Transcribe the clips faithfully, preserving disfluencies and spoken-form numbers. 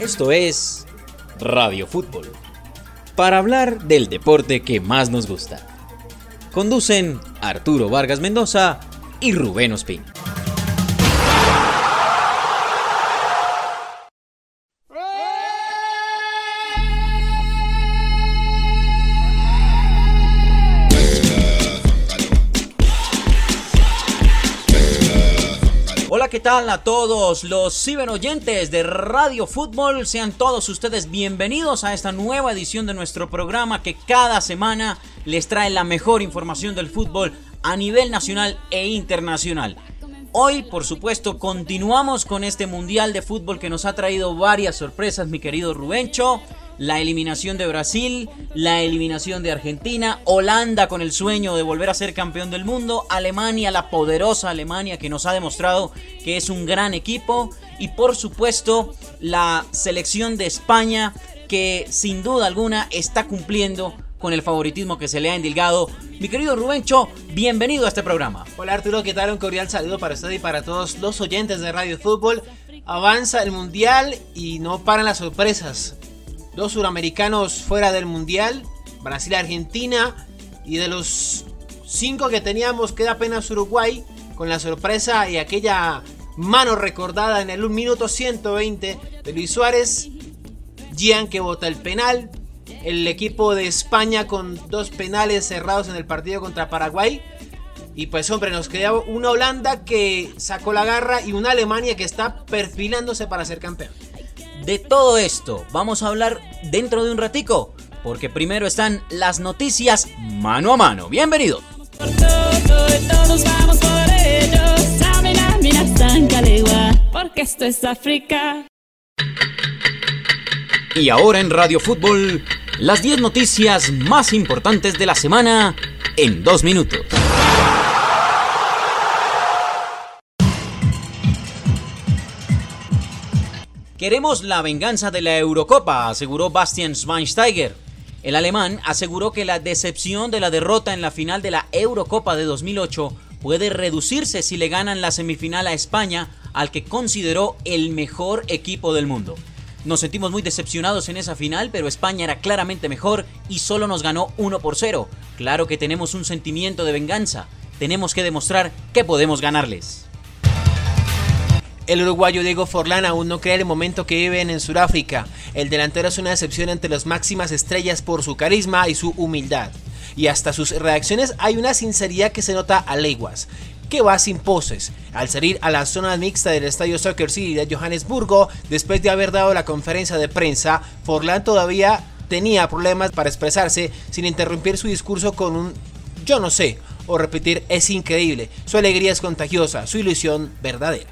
Esto es Radio Fútbol, para hablar del deporte que más nos gusta. Conducen Arturo Vargas Mendoza y Rubén Ospín. Hola, ¿qué tal a todos los ciberoyentes de Radio Fútbol? Sean todos ustedes bienvenidos a esta nueva edición de nuestro programa que cada semana les trae la mejor información del fútbol a nivel nacional e internacional. Hoy, por supuesto, continuamos con este Mundial de Fútbol que nos ha traído varias sorpresas, mi querido Rubencho. La eliminación de Brasil, la eliminación de Argentina, Holanda con el sueño de volver a ser campeón del mundo, Alemania, la poderosa Alemania que nos ha demostrado que es un gran equipo, y por supuesto la selección de España que sin duda alguna está cumpliendo con el favoritismo que se le ha endilgado. Mi querido Rubencho, bienvenido a este programa. Hola Arturo, ¿qué tal? Un cordial saludo para usted y para todos los oyentes de Radio Fútbol. Avanza el Mundial y no paran las sorpresas. Dos suramericanos fuera del Mundial, Brasil y Argentina, y de los cinco que teníamos queda apenas Uruguay, con la sorpresa y aquella mano recordada en el minuto ciento veinte de Luis Suárez, Gian que bota el penal, el equipo de España con dos penales cerrados en el partido contra Paraguay, y pues hombre, nos queda una Holanda que sacó la garra y una Alemania que está perfilándose para ser campeón. De todo esto vamos a hablar dentro de un ratico, porque primero están las noticias mano a mano. Bienvenidos. Todos vamos por ellos, porque esto es África. Y ahora en Radio Fútbol, las diez noticias más importantes de la semana en dos minutos. Queremos la venganza de la Eurocopa, aseguró Bastian Schweinsteiger. El alemán aseguró que la decepción de la derrota en la final de la Eurocopa de dos mil ocho puede reducirse si le ganan la semifinal a España, al que consideró el mejor equipo del mundo. Nos sentimos muy decepcionados en esa final, pero España era claramente mejor y solo nos ganó uno por cero. Claro que tenemos un sentimiento de venganza. Tenemos que demostrar que podemos ganarles. El uruguayo Diego Forlán aún no cree el momento que viven en Sudáfrica. El delantero es una decepción entre las máximas estrellas por su carisma y su humildad. Y hasta sus reacciones hay una sinceridad que se nota a leguas, que va sin poses. Al salir a la zona mixta del estadio Soccer City de Johannesburgo, después de haber dado la conferencia de prensa, Forlán todavía tenía problemas para expresarse sin interrumpir su discurso con un "yo no sé" o repetir "es increíble". Su alegría es contagiosa, su ilusión verdadera.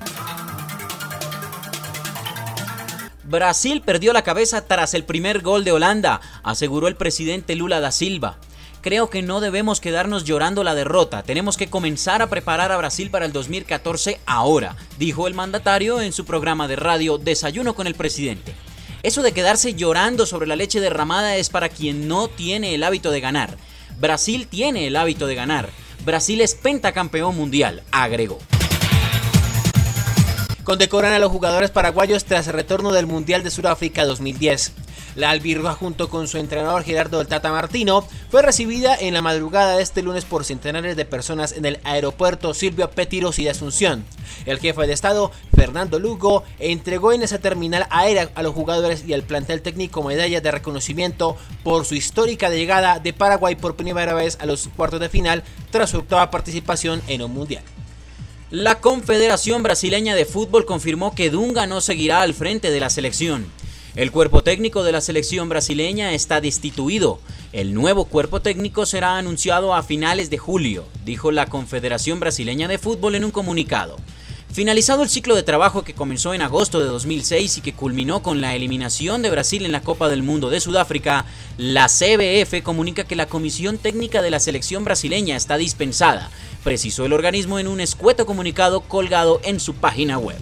Brasil perdió la cabeza tras el primer gol de Holanda, aseguró el presidente Lula da Silva. Creo que no debemos quedarnos llorando la derrota, tenemos que comenzar a preparar a Brasil para el dos mil catorce ahora, dijo el mandatario en su programa de radio Desayuno con el Presidente. Eso de quedarse llorando sobre la leche derramada es para quien no tiene el hábito de ganar. Brasil tiene el hábito de ganar. Brasil es pentacampeón mundial, agregó. Condecoran a los jugadores paraguayos tras el retorno del Mundial de Sudáfrica dos mil diez. La albirroja, junto con su entrenador Gerardo del Tata Martino, fue recibida en la madrugada de este lunes por centenares de personas en el aeropuerto Silvio Pettirossi de Asunción. El jefe de Estado, Fernando Lugo, entregó en esa terminal aérea a los jugadores y al plantel técnico medallas de reconocimiento por su histórica llegada de Paraguay por primera vez a los cuartos de final tras su octava participación en un Mundial. La Confederación Brasileña de Fútbol confirmó que Dunga no seguirá al frente de la selección. El cuerpo técnico de la selección brasileña está destituido. El nuevo cuerpo técnico será anunciado a finales de julio, dijo la Confederación Brasileña de Fútbol en un comunicado. Finalizado el ciclo de trabajo que comenzó en agosto de dos mil seis y que culminó con la eliminación de Brasil en la Copa del Mundo de Sudáfrica, la C B F comunica que la comisión técnica de la selección brasileña está dispensada, precisó el organismo en un escueto comunicado colgado en su página web.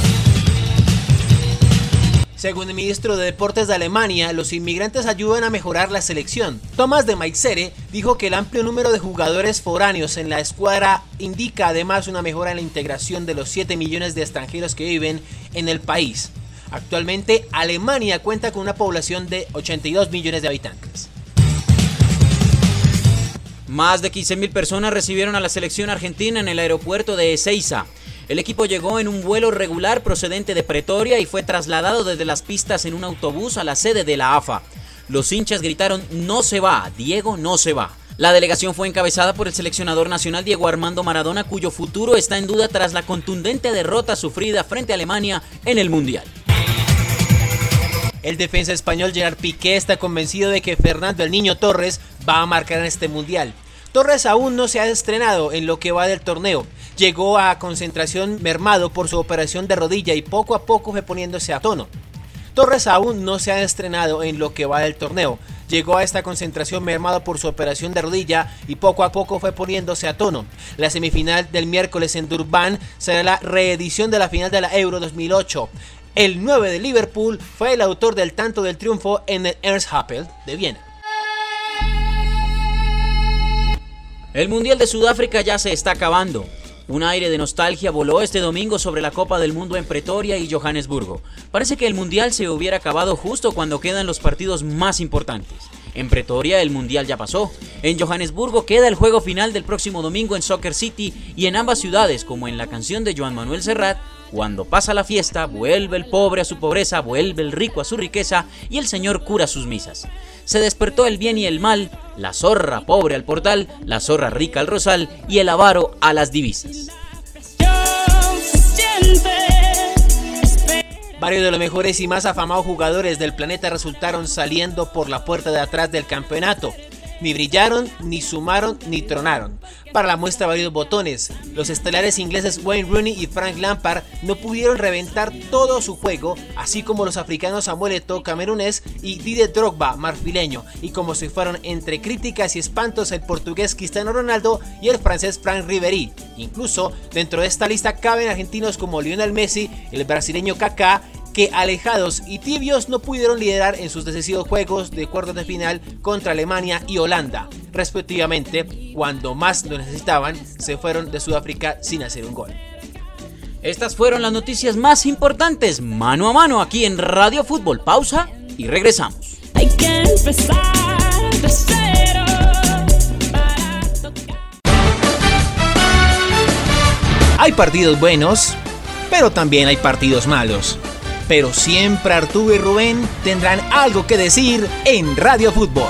Según el ministro de Deportes de Alemania, los inmigrantes ayudan a mejorar la selección. Thomas de Maizière dijo que el amplio número de jugadores foráneos en la escuadra indica además una mejora en la integración de los siete millones de extranjeros que viven en el país. Actualmente Alemania cuenta con una población de ochenta y dos millones de habitantes. Más de quince mil personas recibieron a la selección argentina en el aeropuerto de Ezeiza. El equipo llegó en un vuelo regular procedente de Pretoria y fue trasladado desde las pistas en un autobús a la sede de la A F A. Los hinchas gritaron: "No se va, Diego no se va". La delegación fue encabezada por el seleccionador nacional Diego Armando Maradona, cuyo futuro está en duda tras la contundente derrota sufrida frente a Alemania en el Mundial. El defensa español Gerard Piqué está convencido de que Fernando el Niño Torres va a marcar en este Mundial. Torres aún no se ha estrenado en lo que va del torneo. Llegó a concentración mermado por su operación de rodilla y poco a poco fue poniéndose a tono. Torres aún no se ha estrenado en lo que va del torneo. Llegó a esta concentración mermado por su operación de rodilla y poco a poco fue poniéndose a tono. La semifinal del miércoles en Durban será la reedición de la final de la Euro dos mil ocho. El nueve de Liverpool fue el autor del tanto del triunfo en el Ernst-Happel de Viena. El Mundial de Sudáfrica ya se está acabando. Un aire de nostalgia voló este domingo sobre la Copa del Mundo en Pretoria y Johannesburgo. Parece que el Mundial se hubiera acabado justo cuando quedan los partidos más importantes. En Pretoria el Mundial ya pasó. En Johannesburgo queda el juego final del próximo domingo en Soccer City, y en ambas ciudades, como en la canción de Joan Manuel Serrat, cuando pasa la fiesta, vuelve el pobre a su pobreza, vuelve el rico a su riqueza y el Señor cura sus misas. Se despertó el bien y el mal, la zorra pobre al portal, la zorra rica al rosal y el avaro a las divisas. Varios de los mejores y más afamados jugadores del planeta resultaron saliendo por la puerta de atrás del campeonato. Ni brillaron, ni sumaron, ni tronaron. Para la muestra varios botones. Los estelares ingleses Wayne Rooney y Frank Lampard no pudieron reventar todo su juego, así como los africanos Samuel Eto'o, camerunés, y Didier Drogba, marfileño, y como se fueron entre críticas y espantos el portugués Cristiano Ronaldo y el francés Franck Ribéry. Incluso dentro de esta lista caben argentinos como Lionel Messi, el brasileño Kaká, que alejados y tibios no pudieron liderar en sus decisivos juegos de cuartos de final contra Alemania y Holanda, respectivamente. Cuando más lo necesitaban, se fueron de Sudáfrica sin hacer un gol. Estas fueron las noticias más importantes, mano a mano, aquí en Radio Fútbol. Pausa y regresamos. Hay que empezar de cero para tocar. Hay partidos buenos, pero también hay partidos malos. Pero siempre Arturo y Rubén tendrán algo que decir en Radio Fútbol.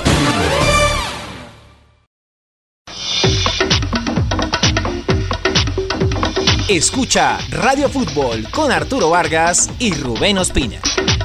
Escucha Radio Fútbol con Arturo Vargas y Rubén Ospina.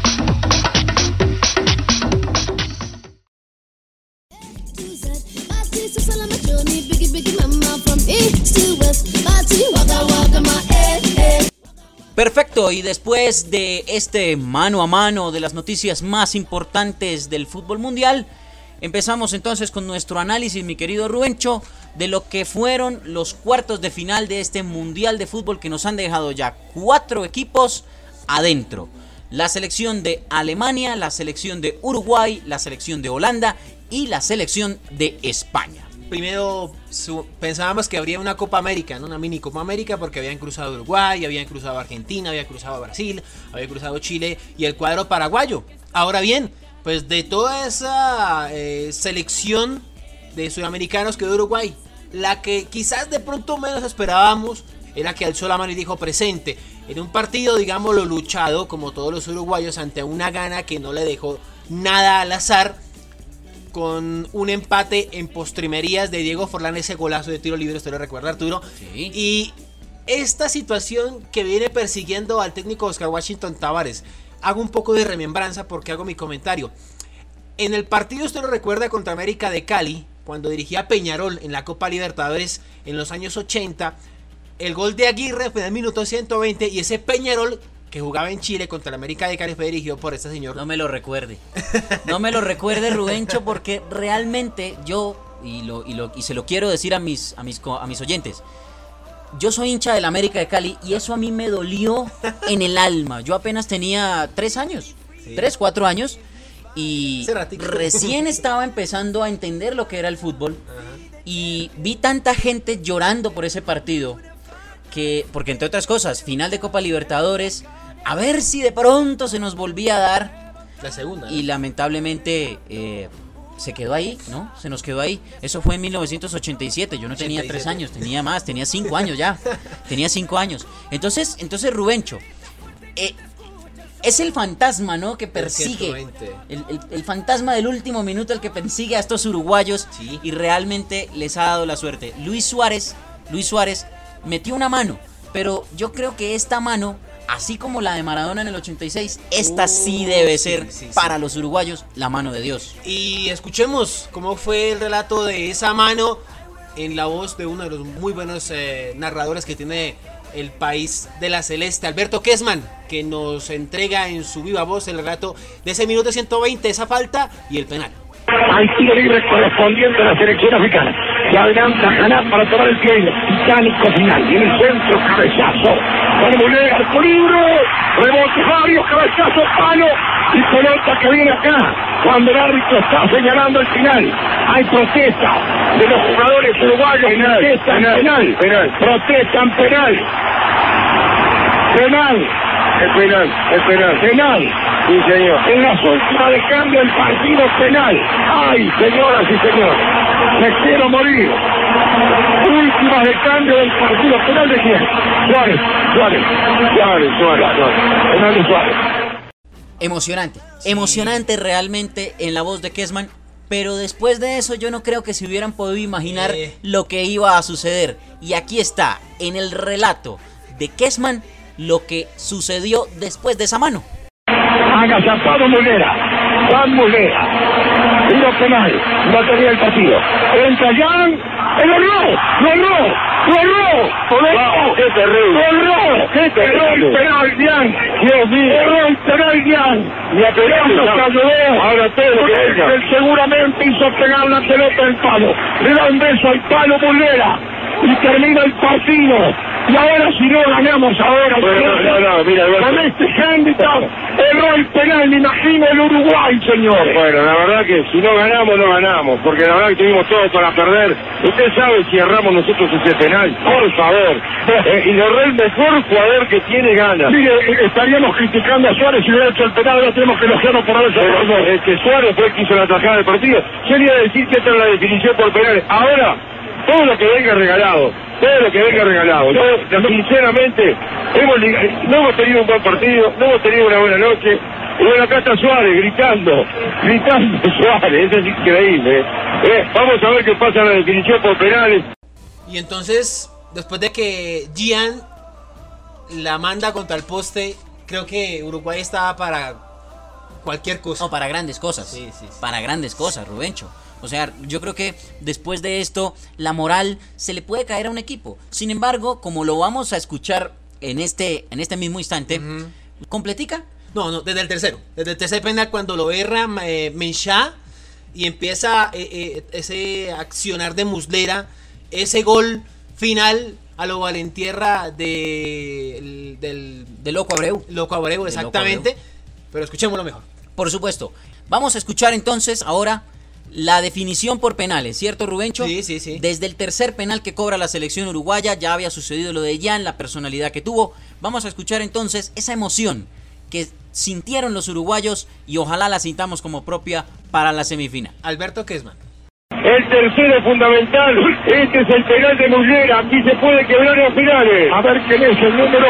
Perfecto, y después de este mano a mano de las noticias más importantes del fútbol mundial, empezamos entonces con nuestro análisis, mi querido Rubencho, de lo que fueron los cuartos de final de este mundial de fútbol que nos han dejado ya cuatro equipos adentro. La selección de Alemania, la selección de Uruguay, la selección de Holanda y la selección de España. Primero su, pensábamos que habría una Copa América, ¿no? Una mini Copa América, porque habían cruzado Uruguay, habían cruzado Argentina, habían cruzado Brasil, habían cruzado Chile y el cuadro paraguayo. Ahora bien, pues de toda esa eh, selección de sudamericanos quedó Uruguay. La que quizás de pronto menos esperábamos era que alzó la mano y dijo presente. En un partido, digámoslo, luchado, como todos los uruguayos, ante una gana que no le dejó nada al azar, con un empate en postrimerías de Diego Forlán, ese golazo de tiro libre, usted lo recuerda, Arturo. Sí. Y esta situación que viene persiguiendo al técnico Oscar Washington Tabárez, hago un poco de remembranza porque hago mi comentario. En el partido, usted lo recuerda, contra América de Cali, cuando dirigía Peñarol en la Copa Libertadores en los años ochenta, el gol de Aguirre fue en el minuto ciento veinte y ese Peñarol que jugaba en Chile contra el América de Cali fue dirigido por este señor. No me lo recuerde. No me lo recuerde, Rubencho, porque realmente yo, y, lo, y, lo, y se lo quiero decir a mis, a, mis, a mis oyentes, yo soy hincha del América de Cali y eso a mí me dolió en el alma. Yo apenas tenía tres años, sí. tres, cuatro años, y recién estaba empezando a entender lo que era el fútbol. Ajá. Y vi tanta gente llorando por ese partido, que, porque entre otras cosas, final de Copa Libertadores, a ver si de pronto se nos volvía a dar. La segunda. ¿no? Y lamentablemente eh, se quedó ahí, ¿no? Se nos quedó ahí. Eso fue en mil novecientos ochenta y siete. Yo no tenía tres años, tenía más, tenía cinco años ya. Tenía cinco años. Entonces, entonces Rubencho, eh, es el fantasma, ¿no? Que persigue. El, el, el fantasma del último minuto, el que persigue a estos uruguayos. Sí. Y realmente les ha dado la suerte. Luis Suárez, Luis Suárez metió una mano. Pero yo creo que esta mano, así como la de Maradona en el ochenta y seis, esta uh, sí debe ser sí, sí, para sí. los uruguayos la mano de Dios. Y escuchemos cómo fue el relato de esa mano en la voz de uno de los muy buenos eh, narradores que tiene el país de la celeste, Alberto Kessman, que nos entrega en su viva voz el relato de ese minuto ciento veinte, esa falta y el penal. Al tiro libre correspondiente a la selección africana. Se adelanta Haná para tomar el pie. Titánico final. Y en el centro, cabezazo. Con Mulera, arco libre. Rebote varios, cabezazo, palo. Y pelota que viene acá. Cuando el árbitro está señalando el final. Hay protesta de los jugadores uruguayos. Penal, protestan penal, penal. penal. Protestan penal. Penal. Es penal, es penal. Penal. Sí, señor. En la última de cambio el partido penal. Ay, señoras y señores, me quiero morir. Última de cambio del partido penal de quién? Suárez, Suárez, Suárez, Suárez, Suárez. Penal de Suárez. Emocionante, sí. emocionante realmente en la voz de Kessman. Pero después de eso yo no creo que se hubieran podido imaginar eh. lo que iba a suceder. Y aquí está, en el relato de Kessman, lo que sucedió después de esa mano. Agazapado Mulera, Juan Mulera, tiro penal, no tenía el partido. Entra Jan, ¡el horror! ¡Lo erró! ¡Lo erró! ¡Lo erró! ¡Qué terrible! ¡Lo erró! ¡Qué terrible! ¡El penal, Jan! ¡Dios mío! ¡Erró el penal, Jan! ¡Y a pegar! Ahora todo lo que es. Él seguramente hizo pegar la pelota al palo. Le da un beso al palo Mulera y termina el partido. Y ahora si no ganamos ahora, bueno, no, no, mira, con este handicap, erró el penal, me imagino el Uruguay, señores. Bueno, la verdad que si no ganamos, no ganamos, porque la verdad que tuvimos todo para perder. Usted sabe si erramos nosotros ese penal, por favor. Eh, y lo el mejor jugador que tiene ganas. Mire, estaríamos criticando a Suárez si hubiera hecho el penal, ahora tenemos que elogiarlo por eso. Pero no, es que Suárez fue el que hizo la tajada del partido. Yo le iba a decir que esta es la definición por penales. Ahora, todo lo que venga regalado. Todo lo que venga regalado. Yo, sinceramente, hemos, no hemos tenido un buen partido, no hemos tenido una buena noche. Y bueno, acá está Suárez gritando, gritando Suárez, eso es increíble. Eh, vamos a ver qué pasa en la definición por penales. Y entonces, después de que Gian la manda contra el poste, creo que Uruguay estaba para cualquier cosa. No, para grandes cosas. Sí, sí, sí. Para grandes cosas, Rubencho. O sea, yo creo que después de esto, la moral se le puede caer a un equipo. Sin embargo, como lo vamos a escuchar en este, en este mismo instante, uh-huh. ¿completica? No, no, desde el tercero. Desde el tercer penal, cuando lo erra eh, Menchá y empieza eh, eh, ese accionar de Muslera, ese gol final a lo Valentierra de, del... De Loco Abreu. Loco Abreu, exactamente. Loco Abreu. Pero escuchémoslo mejor. Por supuesto. Vamos a escuchar entonces ahora la definición por penales, ¿cierto, Rubencho? Sí, sí, sí. Desde el tercer penal que cobra la selección uruguaya, ya había sucedido lo de Jan, la personalidad que tuvo. Vamos a escuchar entonces esa emoción que sintieron los uruguayos y ojalá la sintamos como propia para la semifinal. Alberto Kessman. El tercero es fundamental. Este es el penal de Muslera. Aquí se puede quebrar los finales. A ver quién es el número.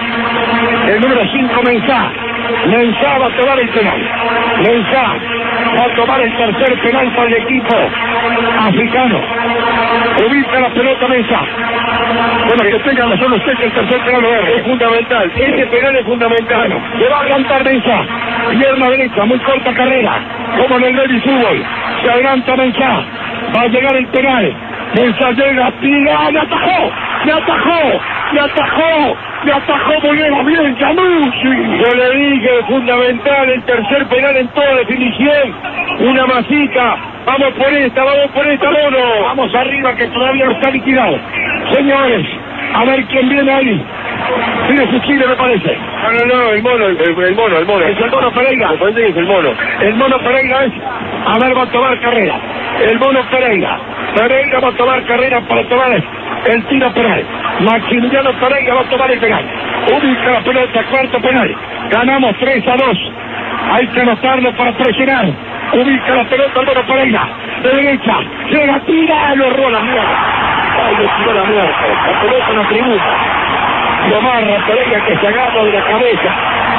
El número cinco, Mensah. Mensah va a tomar el penal. Mensah va a tomar el tercer penal para el equipo africano. Ubica la pelota Mensah. Bueno, que tengan razón usted que el tercer penal es fundamental. Este penal es fundamental. Se va a adelantar Mensah. Pierna derecha, muy corta carrera. Como en el Baby Fútbol. Se adelanta Mensah. Va a llegar el penal. Mensah llega, tira, le atajó, le atajó, le atajó, le atajó Mulera, bien, Yamusi. Yo le dije, fundamental, el tercer penal en toda definición. Una masita, vamos por esta, vamos por esta, mono. Vamos arriba que todavía no está liquidado. Señores, a ver quién viene ahí. Tiene su chile, me parece. No, no, no, el mono, el, el mono, el mono. Es el mono Pereira. Me parece que es el mono. El mono Pereira es, a ver, va a tomar carrera. El mono Pereira. Pereira va a tomar carrera para tomar el tiro penal. Maximiliano Pereira va a tomar el penal. Ubica la pelota, cuarto penal. Ganamos tres a dos. Hay que anotarlo para presionar. Ubica la pelota Álvaro Pereira. De derecha. Llega, tira, lo rola, mierda. Ay, lo tiró la mierda. La pelota en la tribuna. Lo amarra Pereira que se agarra de la cabeza.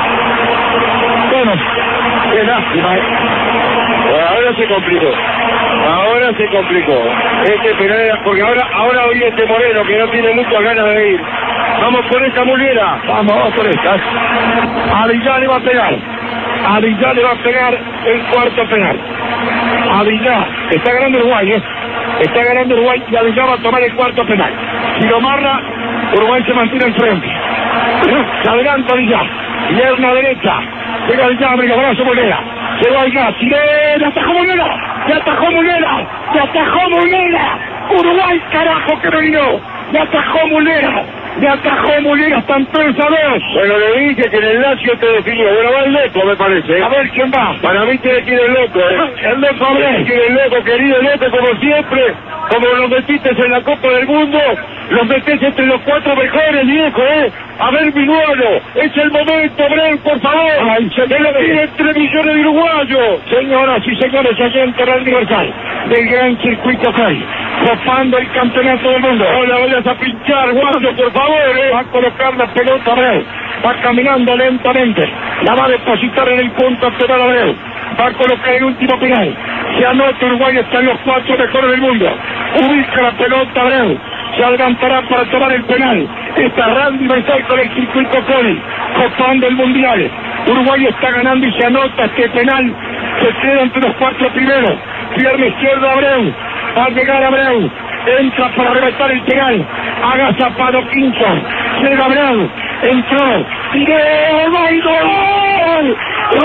Bueno, qué lástima, ¿eh? Ahora se complicó. Ahora se complicó. Este penal era porque ahora, ahora hoy este Moreno que no tiene muchas ganas de ir. Vamos con esta Mulera. Vamos, vamos con esta. Avillá le va a pegar. Avillá le va a pegar el cuarto penal. Avillá está ganando Uruguay, ¿eh? Está ganando Uruguay y Avillá va a tomar el cuarto penal. Si lo amarra, Uruguay se mantiene al frente. Se adelanta Avillá. Pierna derecha. Llega Avillá, abre el brazo Mulera. Llegó Avillá. ¡Tiré! ¡Le atajó Mulera! ¡Le atajó Mulera! ¡Le atajó Mulera! ¡Uruguay, carajo, que no vino! ¡Le atajó Mulera! ¡Le atajó Mulera! ¡Están tres a dos! Bueno, le dije que en el Lazio te definió. Bueno, va el loco, me parece. ¿eh? A ver quién va. Para mí tiene que ir el loco, ¿eh? El loco Abreu. Tiene el loco, querido loco, como siempre. Como los metiste en la Copa del Mundo, los metés entre los cuatro mejores, viejo, ¿eh? A ver, Minuano, es el momento, Abreu, por favor. Ay, se me lo tiene entre millones de uruguayos. Señoras y señores, allá en Terra Universal del Gran Circuito Kai, copando el campeonato del mundo. No la vayas a pinchar, guacho, por favor, ¿eh? Va a colocar la pelota Abreu. Va caminando lentamente. La va a depositar en el punto penal Abreu. Va a colocar el último penal. Se anota Uruguay, están los cuatro mejores del mundo. Ubica la pelota Abreu. Se adelantará para tomar el penal. Está Randy Marzal con el circuito Coli, copando el mundial. Uruguay está ganando y se anota este penal. Se queda entre los cuatro primeros. Pierna izquierda Abreu. Va a llegar Abreu. Entra para rematar el penal. Haga zapado Quinto. Llega Abreu. Entró. ¡Tiré! ¡Gol! ¡Gol! ¡Gol!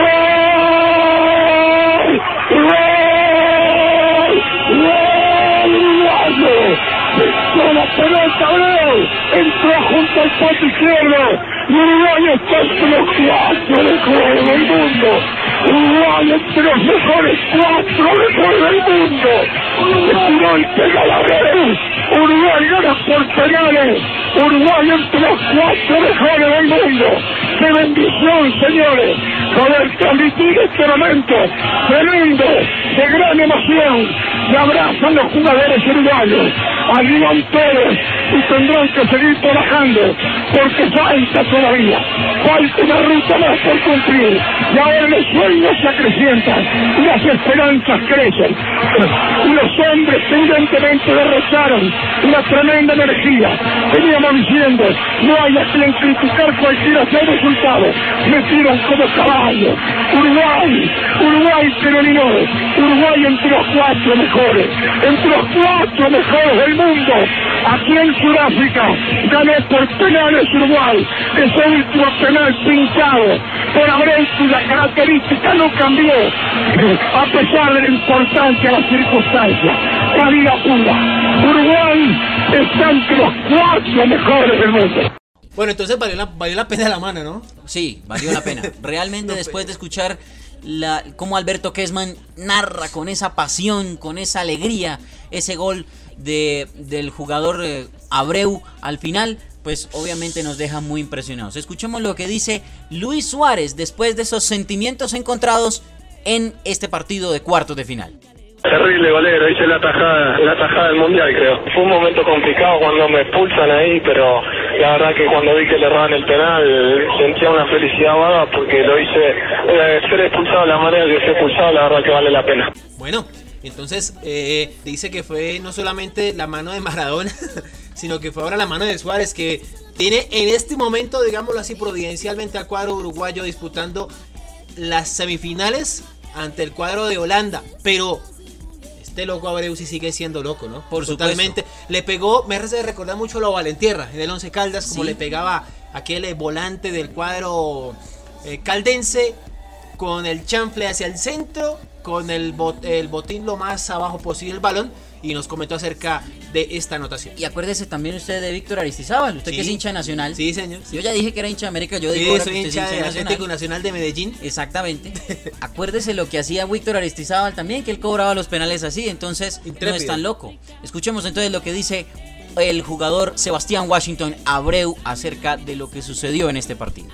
¡Gol! ¡Gol! ¡Con la pelota Abreu! Entró junto al poste izquierdo. Y Uruguay está entre los cuatro mejores del mundo. Uruguay entre los mejores cuatro mejores del mundo. Estiró el penal Abreu. Uruguay gana por penales. Uruguay entre los cuatro mejores del mundo. ¡Qué bendición, señores! Poder transmitir este momento tremendo, de gran emoción. Se abrazan los jugadores uruguayos. Arriban todos y tendrán que seguir trabajando porque falta todavía. Falta una ruta más por cumplir. Y ahora los sueños se acrecientan y las esperanzas crecen. Y los hombres evidentemente derrocharon una tremenda energía. Veníamos diciendo, no hay a quien criticar cualquiera sea el resultado. Metieron como caballos. Uruguay, Uruguay se dominó. Uruguay entre los cuatro mejores, entre los cuatro mejores del mundo. Aquí en Sudáfrica ganó por penales Uruguay. Ese último penal pinchado por Abreu, la característica no cambió a pesar de la importancia de las circunstancias. Cabida pura. Uruguay está entre los cuatro mejores del mundo. Bueno, entonces valió la, valió la pena la mano, ¿no? Sí, valió la pena. Realmente No, después pues. de escuchar la, cómo Alberto Kessman narra con esa pasión, con esa alegría, ese gol de, del jugador eh, Abreu al final, pues obviamente nos deja muy impresionados. Escuchemos lo que dice Luis Suárez después de esos sentimientos encontrados en este partido de cuartos de final. Terrible golero, hice la tajada, la tajada del mundial, creo. Fue un momento complicado cuando me expulsan ahí, pero la verdad que cuando vi que le erraban el penal sentía una felicidad vaga porque lo hice, eh, ser expulsado de la manera que fue expulsado, la verdad que vale la pena. Bueno, entonces eh, dice que fue no solamente la mano de Maradona, sino que fue ahora la mano de Suárez, que tiene en este momento, digámoslo así, providencialmente al cuadro uruguayo disputando las semifinales ante el cuadro de Holanda, pero este loco Abreu sí sigue siendo loco, ¿no? Por Totalmente. supuesto. Le pegó, me hace recordar mucho a lo Valentierra en el Once Caldas, como Sí. le pegaba aquel eh, volante del cuadro eh, caldense con el chanfle hacia el centro, con el, bot, el botín lo más abajo posible el balón, y nos comentó acerca de esta anotación. Y acuérdese también usted de Víctor Aristizábal, usted Sí. que es hincha nacional. Sí, señor. Sí. Yo ya dije que era hincha de América, yo Sí, digo ahora soy que usted hincha es de hincha Atlético nacional. Nacional de Medellín. Exactamente. Acuérdese lo que hacía Víctor Aristizábal también, que él cobraba los penales así, entonces no Intrépido. es tan loco. Escuchemos entonces lo que dice el jugador Sebastián Washington Abreu acerca de lo que sucedió en este partido.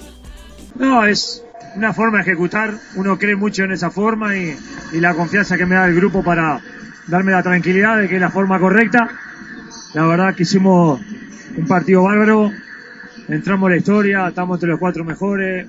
No, es una forma de ejecutar, uno cree mucho en esa forma y, y la confianza que me da el grupo para darme la tranquilidad de que es la forma correcta. La verdad que hicimos un partido bárbaro, entramos a la historia, estamos entre los cuatro mejores,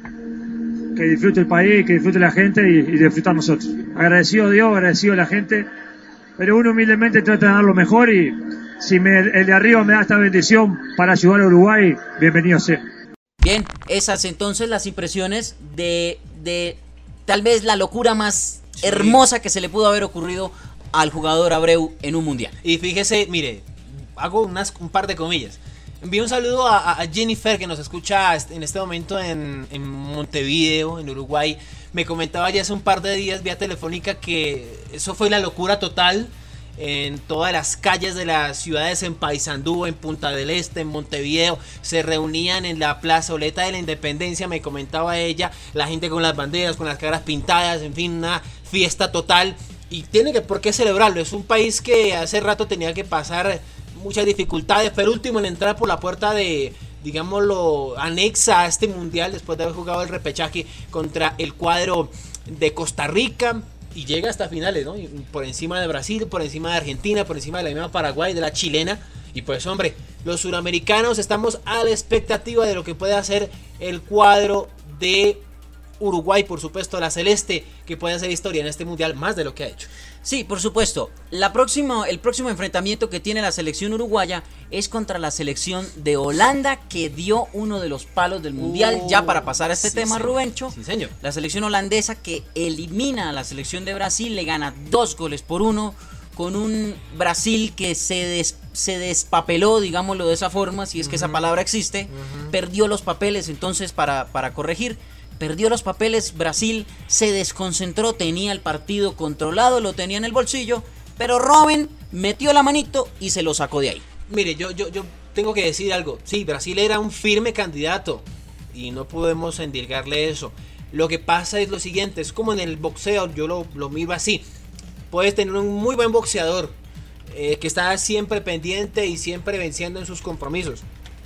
que disfrute el país, que disfrute la gente y, y disfrutar nosotros. Agradecido a Dios, agradecido a la gente, pero uno humildemente trata de dar lo mejor y si me, el de arriba me da esta bendición para ayudar a Uruguay, bienvenido sea. Bien, esas entonces las impresiones de, de tal vez la locura más sí. hermosa que se le pudo haber ocurrido al jugador Abreu en un mundial. Y fíjese, mire, hago unas, un par de comillas. Envío un saludo a, a Jennifer que nos escucha en este momento en, en Montevideo, en Uruguay. Me comentaba ya hace un par de días vía telefónica que eso fue la locura total en todas las calles de las ciudades, en Paysandú, en Punta del Este, en Montevideo. Se reunían en la plazoleta de la Independencia, me comentaba ella, la gente con las banderas, con las caras pintadas, en fin, una fiesta total. Y tiene que por qué celebrarlo, es un país que hace rato tenía que pasar muchas dificultades, pero último en entrar por la puerta de, digámoslo, anexa a este mundial, después de haber jugado el repechaje contra el cuadro de Costa Rica, y llega hasta finales, ¿no? Por encima de Brasil, por encima de Argentina, por encima de la misma Paraguay, de la chilena. Y pues hombre, los suramericanos estamos a la expectativa de lo que puede hacer el cuadro de Uruguay, por supuesto, la celeste, que puede hacer historia en este mundial más de lo que ha hecho. Sí, por supuesto. La próxima, el próximo enfrentamiento que tiene la selección uruguaya es contra la selección de Holanda, que dio uno de los palos del mundial. Uh, ya para pasar a este sí, tema, señor. Rubencho. Sí, señor. La selección holandesa que elimina a la selección de Brasil, le gana dos goles por uno, con un Brasil que se, des, se despapeló, digámoslo de esa forma, si es que uh-huh. esa palabra existe. Uh-huh. Perdió los papeles, entonces, para, para corregir. Perdió los papeles, Brasil se desconcentró, tenía el partido controlado, lo tenía en el bolsillo, pero Robben metió la manito y se lo sacó de ahí. Mire, yo, yo, yo tengo que decir algo. Sí, Brasil era un firme candidato y no podemos endilgarle eso. Lo que pasa es lo siguiente, es como en el boxeo, yo lo, lo miro así. Puedes tener un muy buen boxeador eh, que está siempre pendiente y siempre venciendo en sus compromisos.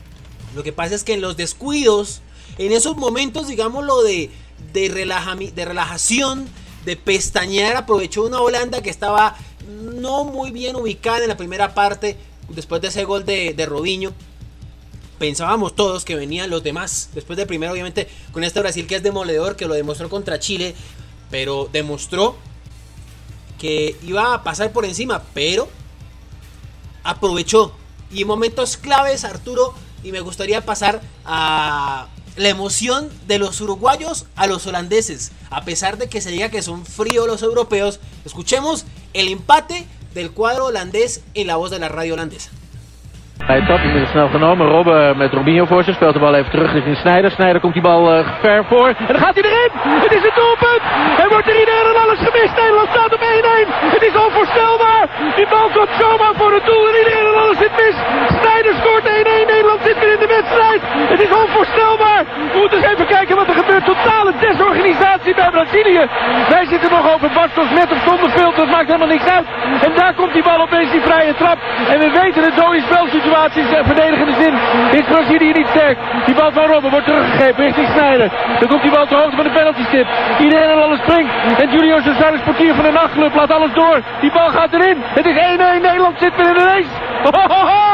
Lo que pasa es que en los descuidos, en esos momentos, digámoslo, de, de, relaja, de relajación, de pestañear, aprovechó una Holanda que estaba no muy bien ubicada en la primera parte, después de ese gol de, de Robinho. Pensábamos todos que venían los demás, después del primero, obviamente, con este Brasil que es demoledor, que lo demostró contra Chile, pero demostró que iba a pasar por encima, pero aprovechó. Y en momentos claves, Arturo, y me gustaría pasar a la emoción de los uruguayos a los holandeses. A pesar de que se diga que son fríos los europeos, escuchemos el empate del cuadro holandés en la voz de la radio holandesa. Hij tapt inmiddels snel genomen. Robben met Robinho voor zich. Speelt de bal even terug richting Sneijder. Sneijder komt die bal uh, ver voor. En dan gaat hij erin. Het is het doelpunt. Er wordt er iedereen en alles gemist. Nederland staat op één-één. Het is onvoorstelbaar. Die bal komt zomaar voor het doel en iedereen en alles zit mis. Sneijder scoort één-één. Nederland zit weer in de wedstrijd. Het is onvoorstelbaar. We moeten eens even kijken wat er gebeurt. Totale desorganisatie bij Brazilië. Wij zitten nog over Bastos met of zonder filter. Het maakt helemaal niks uit. En daar komt die bal opeens die vrije trap. En we weten het zo is wel situaties in verdedigende zin is Brazilië niet sterk. Die bal van Robben wordt teruggegeven richting Sneijder. Dan komt die bal ter hoogte van de penaltystip. Iedereen en alles springt. En Julio César, portier van de nachtclub, laat alles door. Die bal gaat erin. Het is één-één. Nederland zit weer in de race. Ho, ho, ho.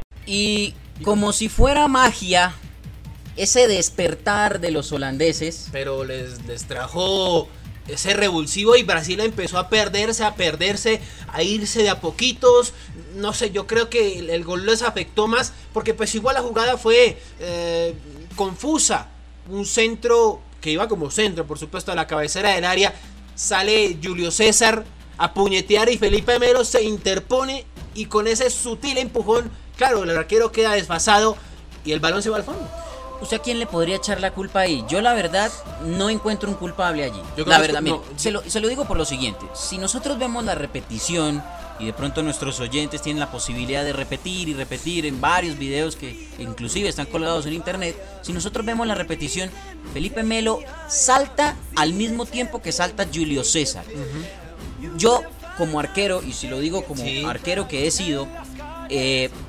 Y como si fuera magia, ese despertar de los holandeses. Pero les, les trajo ese revulsivo y Brasil empezó a perderse, a perderse, a irse de a poquitos. No sé, yo creo que el, el gol les afectó más porque pues igual la jugada fue eh, confusa. Un centro que iba como centro, por supuesto, a la cabecera del área. Sale Julio César a puñetear y Felipe Melo se interpone y con ese sutil empujón, claro, el arquero queda desfasado y el balón se va al fondo. ¿Usted a quién le podría echar la culpa ahí? Yo la verdad no encuentro un culpable allí. Yo la verdad, que, mire, no, se, lo, se lo digo por lo siguiente. Si nosotros vemos la repetición y de pronto nuestros oyentes tienen la posibilidad de repetir y repetir en varios videos que inclusive están colgados en internet, si nosotros vemos la repetición, Felipe Melo salta al mismo tiempo que salta Julio César. Uh-huh. Yo como arquero, y si lo digo como sí. arquero que he sido, eh,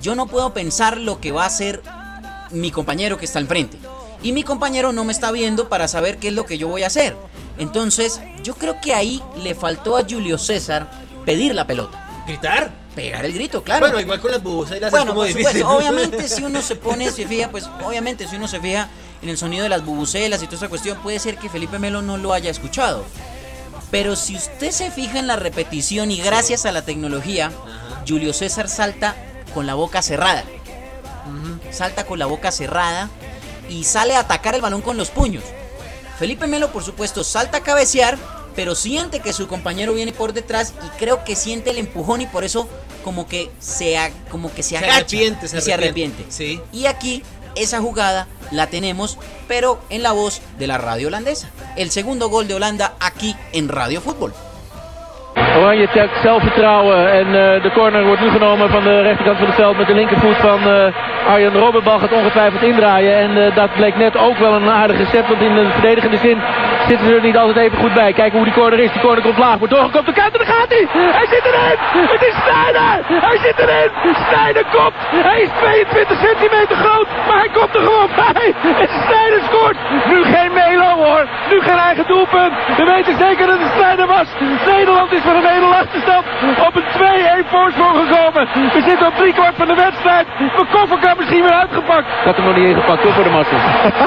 yo no puedo pensar lo que va a hacer mi compañero que está al frente. Y mi compañero no me está viendo para saber qué es lo que yo voy a hacer. Entonces, yo creo que ahí le faltó a Julio César pedir la pelota. ¿Gritar? Pegar el grito, claro. Bueno, igual con las bubucelas Bueno, es como por difícil. supuesto, obviamente si uno se pone, se fija, pues obviamente si uno se fija en el sonido de las bubucelas y toda esa cuestión, puede ser que Felipe Melo no lo haya escuchado. Pero si usted se fija en la repetición y gracias a la tecnología, ajá, Julio César salta con la boca cerrada. Uh-huh. Salta con la boca cerrada y sale a atacar el balón con los puños. Felipe Melo, por supuesto, salta a cabecear, pero siente que su compañero viene por detrás y creo que siente el empujón y por eso como que se, como que se agacha, se arrepiente, se, y se arrepiente. Sí. Y aquí esa jugada la tenemos, pero en la voz de la radio holandesa. El segundo gol de Holanda aquí en Radio Fútbol. Oranje check zelfvertrouwen en uh, de corner wordt nu genomen van de rechterkant van het veld met de linkervoet van uh, Arjen Robben. Bal gaat ongetwijfeld indraaien en uh, dat bleek net ook wel een aardige set, want in de verdedigende zin zitten ze er niet altijd even goed bij. Kijken hoe die corner is, die corner komt laag, wordt doorgekopt, de kant en daar gaat hij! Hij zit erin! Het is Sneijder! Hij zit erin! Sneijder komt! Hij is tweeëntwintig centimeter groot, maar hij komt er gewoon bij! En Sneijder scoort! Nu geen Melo hoor! Nu geen eigen doelpunt! We weten zeker dat het Sneijder was! Nederland is van een hele achterstand op een twee-een voorsprong gekomen. We zitten op drie kwart van de wedstrijd. Mijn kofferkap misschien weer uitgepakt. Ik had hem nog niet ingepakt hoor, voor de massa.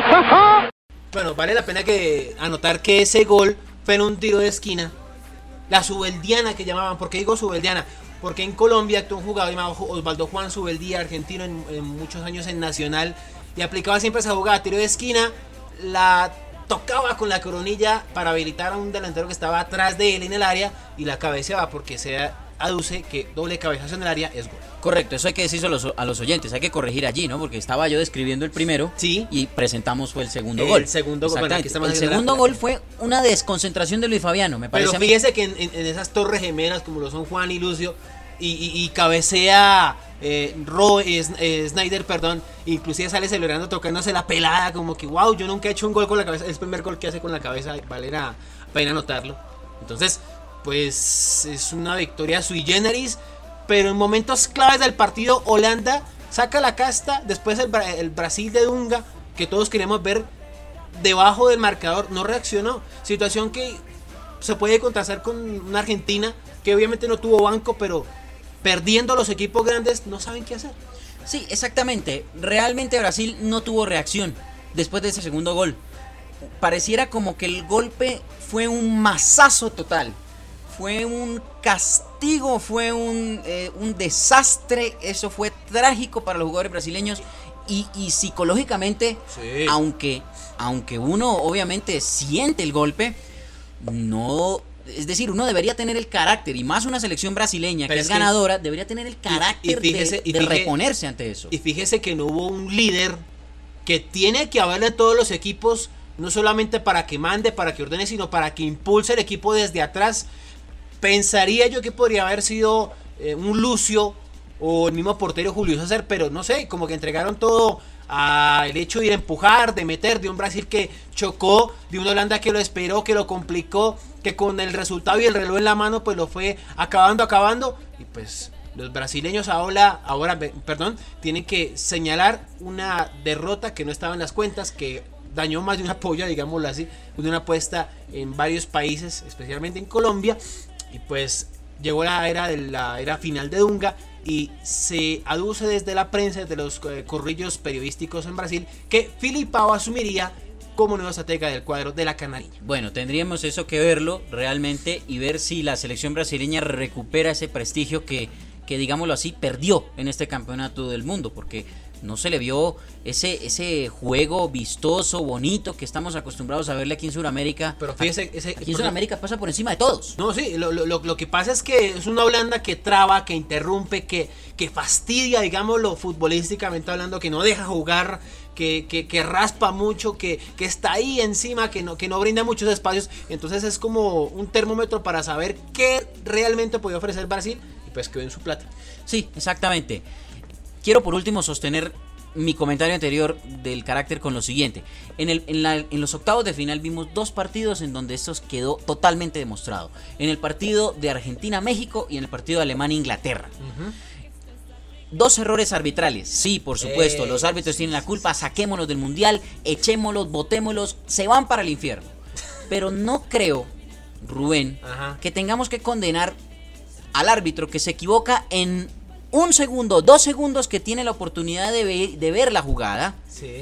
Bueno, vale la pena que anotar que ese gol fue en un tiro de esquina. La Subeldiana que llamaban. ¿Por qué digo Subeldiana? Porque en Colombia actuó un jugador llamado Osvaldo Juan Subeldía, argentino en, en muchos años en Nacional, y aplicaba siempre esa jugada, tiro de esquina, la tocaba con la coronilla para habilitar a un delantero que estaba atrás de él en el área y la cabeceaba, porque se aduce que doble cabezazo en el área es gol. Correcto, eso hay que decirlo a los, a los oyentes, hay que corregir allí, ¿no? Porque estaba yo describiendo el primero, sí, y presentamos fue el segundo el gol. Segundo gol. Bueno, aquí estamos el segundo la... gol fue una desconcentración de Luis Fabiano, me parece. Pero fíjese que en, en, en esas torres gemelas como lo son Juan y Lucio, y, y, y cabecea eh, Ro, eh, eh, Sneijder, perdón, inclusive sale celebrando, tocándose la pelada, como que wow, yo nunca he hecho un gol con la cabeza, es el primer gol que hace con la cabeza, vale la pena anotarlo. Entonces, pues es una victoria sui generis, pero en momentos claves del partido Holanda saca la casta, después el, el Brasil de Dunga, que todos queremos ver debajo del marcador, no reaccionó, situación que se puede contrastar con una Argentina que obviamente no tuvo banco, pero perdiendo los equipos grandes no saben qué hacer. Sí, exactamente, realmente Brasil no tuvo reacción después de ese segundo gol. Pareciera como que el golpe fue un mazazo total, fue un castigo, fue un, eh, un desastre, eso fue trágico para los jugadores brasileños y, y psicológicamente, sí, aunque, aunque uno obviamente siente el golpe, no, es decir, uno debería tener el carácter, y más una selección brasileña Pero que es, es que, ganadora, debería tener el carácter y, y fíjese, de, y fíjese, de reponerse ante eso. Y fíjese que no hubo un líder que tiene que hablarle a todos los equipos, no solamente para que mande, para que ordene, sino para que impulse el equipo desde atrás. Pensaría yo que podría haber sido eh, un Lucio o el mismo portero Julio César, pero no sé, como que entregaron todo al hecho de ir a empujar, de meter, de un Brasil que chocó, de una Holanda que lo esperó, que lo complicó, que con el resultado y el reloj en la mano pues lo fue acabando, acabando, y pues los brasileños ahora, ahora perdón, tienen que señalar una derrota que no estaba en las cuentas, que dañó más de una polla, digámoslo así, de una apuesta en varios países, especialmente en Colombia. Y pues llegó la era de la era final de Dunga y se aduce desde la prensa, desde los eh, corrillos periodísticos en Brasil, que Filipao asumiría como nuevo estratega del cuadro de la Canariña. Bueno, tendríamos eso que verlo realmente y ver si la selección brasileña recupera ese prestigio que, que digámoslo así, perdió en este campeonato del mundo, porque no se le vio ese, ese juego vistoso, bonito que estamos acostumbrados a verle aquí en Sudamérica. Pero fíjese, ese, aquí en Sudamérica pasa por encima de todos. No, sí, lo, lo, lo que pasa es que es una Holanda que traba, que interrumpe, que, que fastidia, digámoslo, futbolísticamente hablando, que no deja jugar, que, que, que raspa mucho, que, que está ahí encima, que no, que no brinda muchos espacios. Entonces es como un termómetro para saber qué realmente podía ofrecer Brasil, y pues quedó en su plata. Sí, exactamente. Quiero por último sostener mi comentario anterior del carácter con lo siguiente. En, el, en, la, en los octavos de final vimos dos partidos en donde esto quedó totalmente demostrado. En el partido de Argentina-México y en el partido de Alemania-Inglaterra. Uh-huh. Dos errores arbitrales, sí, por supuesto, Eh, los árbitros tienen la culpa, saquémoslos del mundial, echémoslos, botémoslos, se van para el infierno. Pero no creo, Rubén, Ajá. que tengamos que condenar al árbitro que se equivoca en un segundo, dos segundos que tiene la oportunidad de, ve- de ver la jugada. Sí.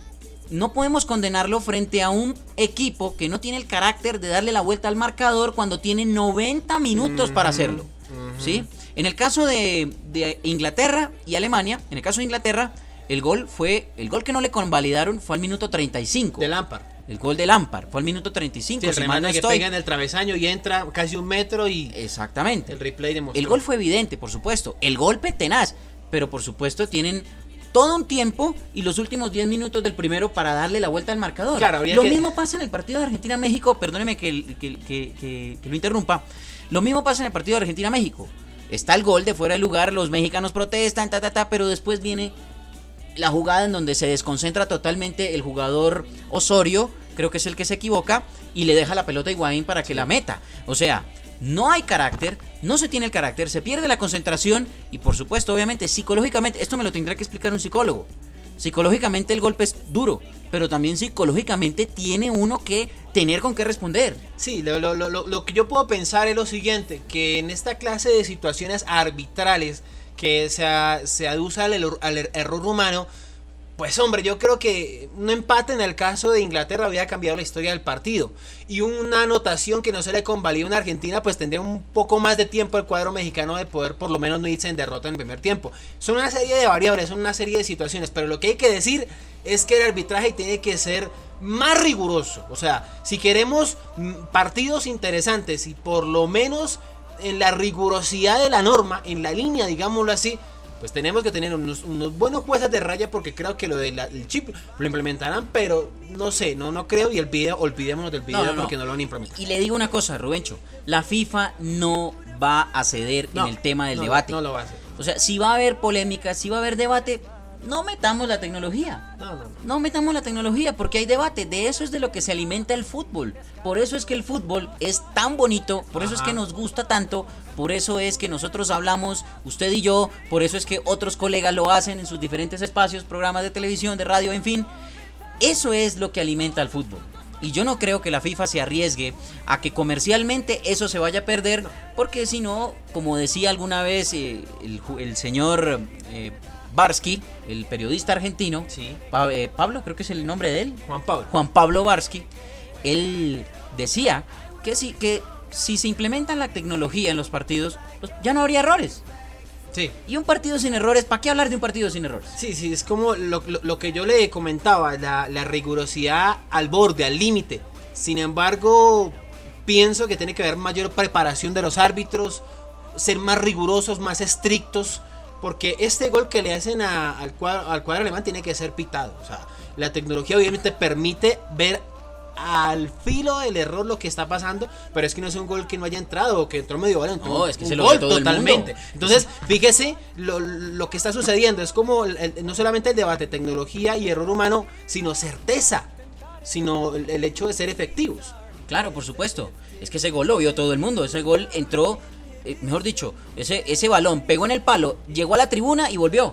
No podemos condenarlo frente a un equipo que no tiene el carácter de darle la vuelta al marcador cuando tiene noventa minutos para hacerlo, ¿sí? En el caso de, de Inglaterra y Alemania, en el caso de Inglaterra, el gol fue, el gol que no le convalidaron fue al minuto treinta y cinco. De Lampard. El gol de Lampard fue al minuto treinta y cinco, Sí, el si mal no remate que estoy. pega en el travesaño y entra casi un metro y Exactamente. el replay demostró. El gol fue evidente, por supuesto. El golpe tenaz, pero por supuesto tienen todo un tiempo y los últimos diez minutos del primero para darle la vuelta al marcador. Claro, habría lo que- mismo pasa en el partido de Argentina-México, perdóneme que, que, que, que- que lo interrumpa. Lo mismo pasa en el partido de Argentina-México. Está el gol de fuera de lugar, los mexicanos protestan, ta, ta, ta, pero después viene la jugada en donde se desconcentra totalmente el jugador Osorio, creo que es el que se equivoca, y le deja la pelota a Higuaín para que la meta. O sea, no hay carácter, no se tiene el carácter, se pierde la concentración y por supuesto, obviamente, psicológicamente, esto me lo tendrá que explicar un psicólogo. Psicológicamente el golpe es duro, pero también psicológicamente tiene uno que tener con qué responder. Sí, lo, lo, lo, lo que yo puedo pensar es lo siguiente, que en esta clase de situaciones arbitrales que se, a- se aduce al, error- al er- error humano, pues hombre, yo creo que un empate en el caso de Inglaterra había cambiado la historia del partido. Y una anotación que no se le convalida a una Argentina, pues tendría un poco más de tiempo el cuadro mexicano de poder por lo menos no irse en derrota en el primer tiempo. Son una serie de variables, son una serie de situaciones, pero lo que hay que decir es que el arbitraje tiene que ser más riguroso. O sea, si queremos mm, partidos interesantes y por lo menos en la rigurosidad de la norma, en la línea, digámoslo así, pues tenemos que tener unos, unos buenos jueces de raya, porque creo que lo del chip lo implementarán, pero no sé, no no creo, y el video, olvidémonos del video No, no, no. porque no lo han implementado. Y le digo una cosa, Rubencho, la FIFA no va a ceder No, en el tema del no, debate. no lo va a hacer. O sea, si va a haber polémica, si va a haber debate, no metamos la tecnología. No, no, no. No metamos la tecnología porque hay debate. De eso es de lo que se alimenta el fútbol. Por eso es que el fútbol es tan bonito. Por eso Ajá. es que nos gusta tanto. Por eso es que nosotros hablamos, usted y yo. Por eso es que otros colegas lo hacen en sus diferentes espacios, programas de televisión, de radio, en fin. Eso es lo que alimenta al fútbol. Y yo no creo que la FIFA se arriesgue a que comercialmente eso se vaya a perder. Porque si no, como decía alguna vez eh, el, ju- el señor eh, Barsky, el periodista argentino, Sí. Pa- eh, Pablo, creo que es el nombre de él, Juan Pablo. Juan Pablo Barsky, él decía que si, que si se implementa la tecnología en los partidos, pues ya no habría errores. Sí. Y un partido sin errores, ¿para qué hablar de un partido sin errores? Sí, sí, es como lo, lo- lo que yo le comentaba, la, la rigurosidad al borde, al límite. Sin embargo, pienso que tiene que haber mayor preparación de los árbitros, ser más rigurosos, más estrictos, porque este gol que le hacen a- al, cuadro, al cuadro alemán tiene que ser pitado. O sea, la tecnología obviamente permite ver al filo del error lo que está pasando, pero es que no es un gol que no haya entrado o que entró medio balón, No, es que un se lo gol ve todo el totalmente. mundo. Entonces, fíjese lo, lo que está sucediendo, es como el- el- no solamente el debate tecnología y error humano, sino certeza, sino el, el hecho de ser efectivos. Claro, por supuesto. Es que ese gol lo vio todo el mundo. Ese gol entró, eh, mejor dicho, ese, ese balón pegó en el palo, llegó a la tribuna y volvió.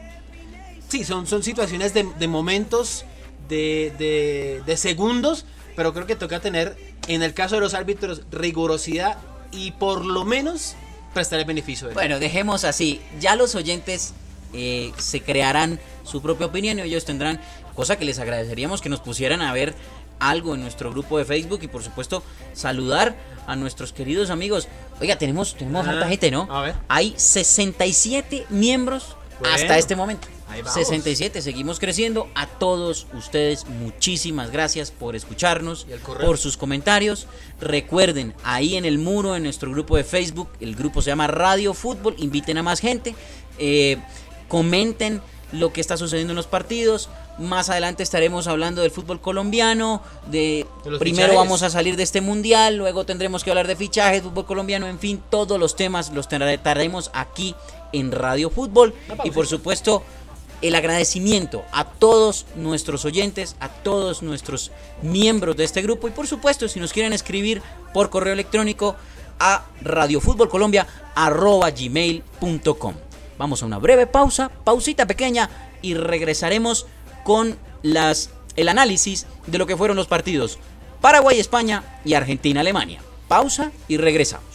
Sí, son, son situaciones de, de momentos, de, de, de segundos, pero creo que toca tener, en el caso de los árbitros, rigurosidad y por lo menos prestar el beneficio de Bueno, dejemos así. Ya los oyentes eh, se crearán su propia opinión y ellos tendrán, cosa que les agradeceríamos que nos pusieran a ver algo en nuestro grupo de Facebook y por supuesto saludar a nuestros queridos amigos. Oiga, tenemos, tenemos Ah, harta gente, ¿no? a ver. Hay sesenta y siete miembros Bueno, hasta este momento. ahí vamos. sesenta y siete, seguimos creciendo. A todos ustedes, muchísimas gracias por escucharnos, Y el correo. por sus comentarios. Recuerden, ahí en el muro, en nuestro grupo de Facebook, el grupo se llama Radio Fútbol, inviten a más gente, eh, comenten lo que está sucediendo en los partidos. Más adelante estaremos hablando del fútbol colombiano, de, De los primero fichajes. vamos a salir de este mundial, luego tendremos que hablar de fichajes, fútbol colombiano, en fin, todos los temas los trataremos aquí en Radio Fútbol. Y por supuesto, el agradecimiento a todos nuestros oyentes, a todos nuestros miembros de este grupo y por supuesto, si nos quieren escribir por correo electrónico a radiofutbolcolombia arroba gmail punto com. Vamos a una breve pausa, pausita pequeña, y regresaremos con las, el análisis de lo que fueron los partidos Paraguay-España y Argentina-Alemania. Pausa y regresamos.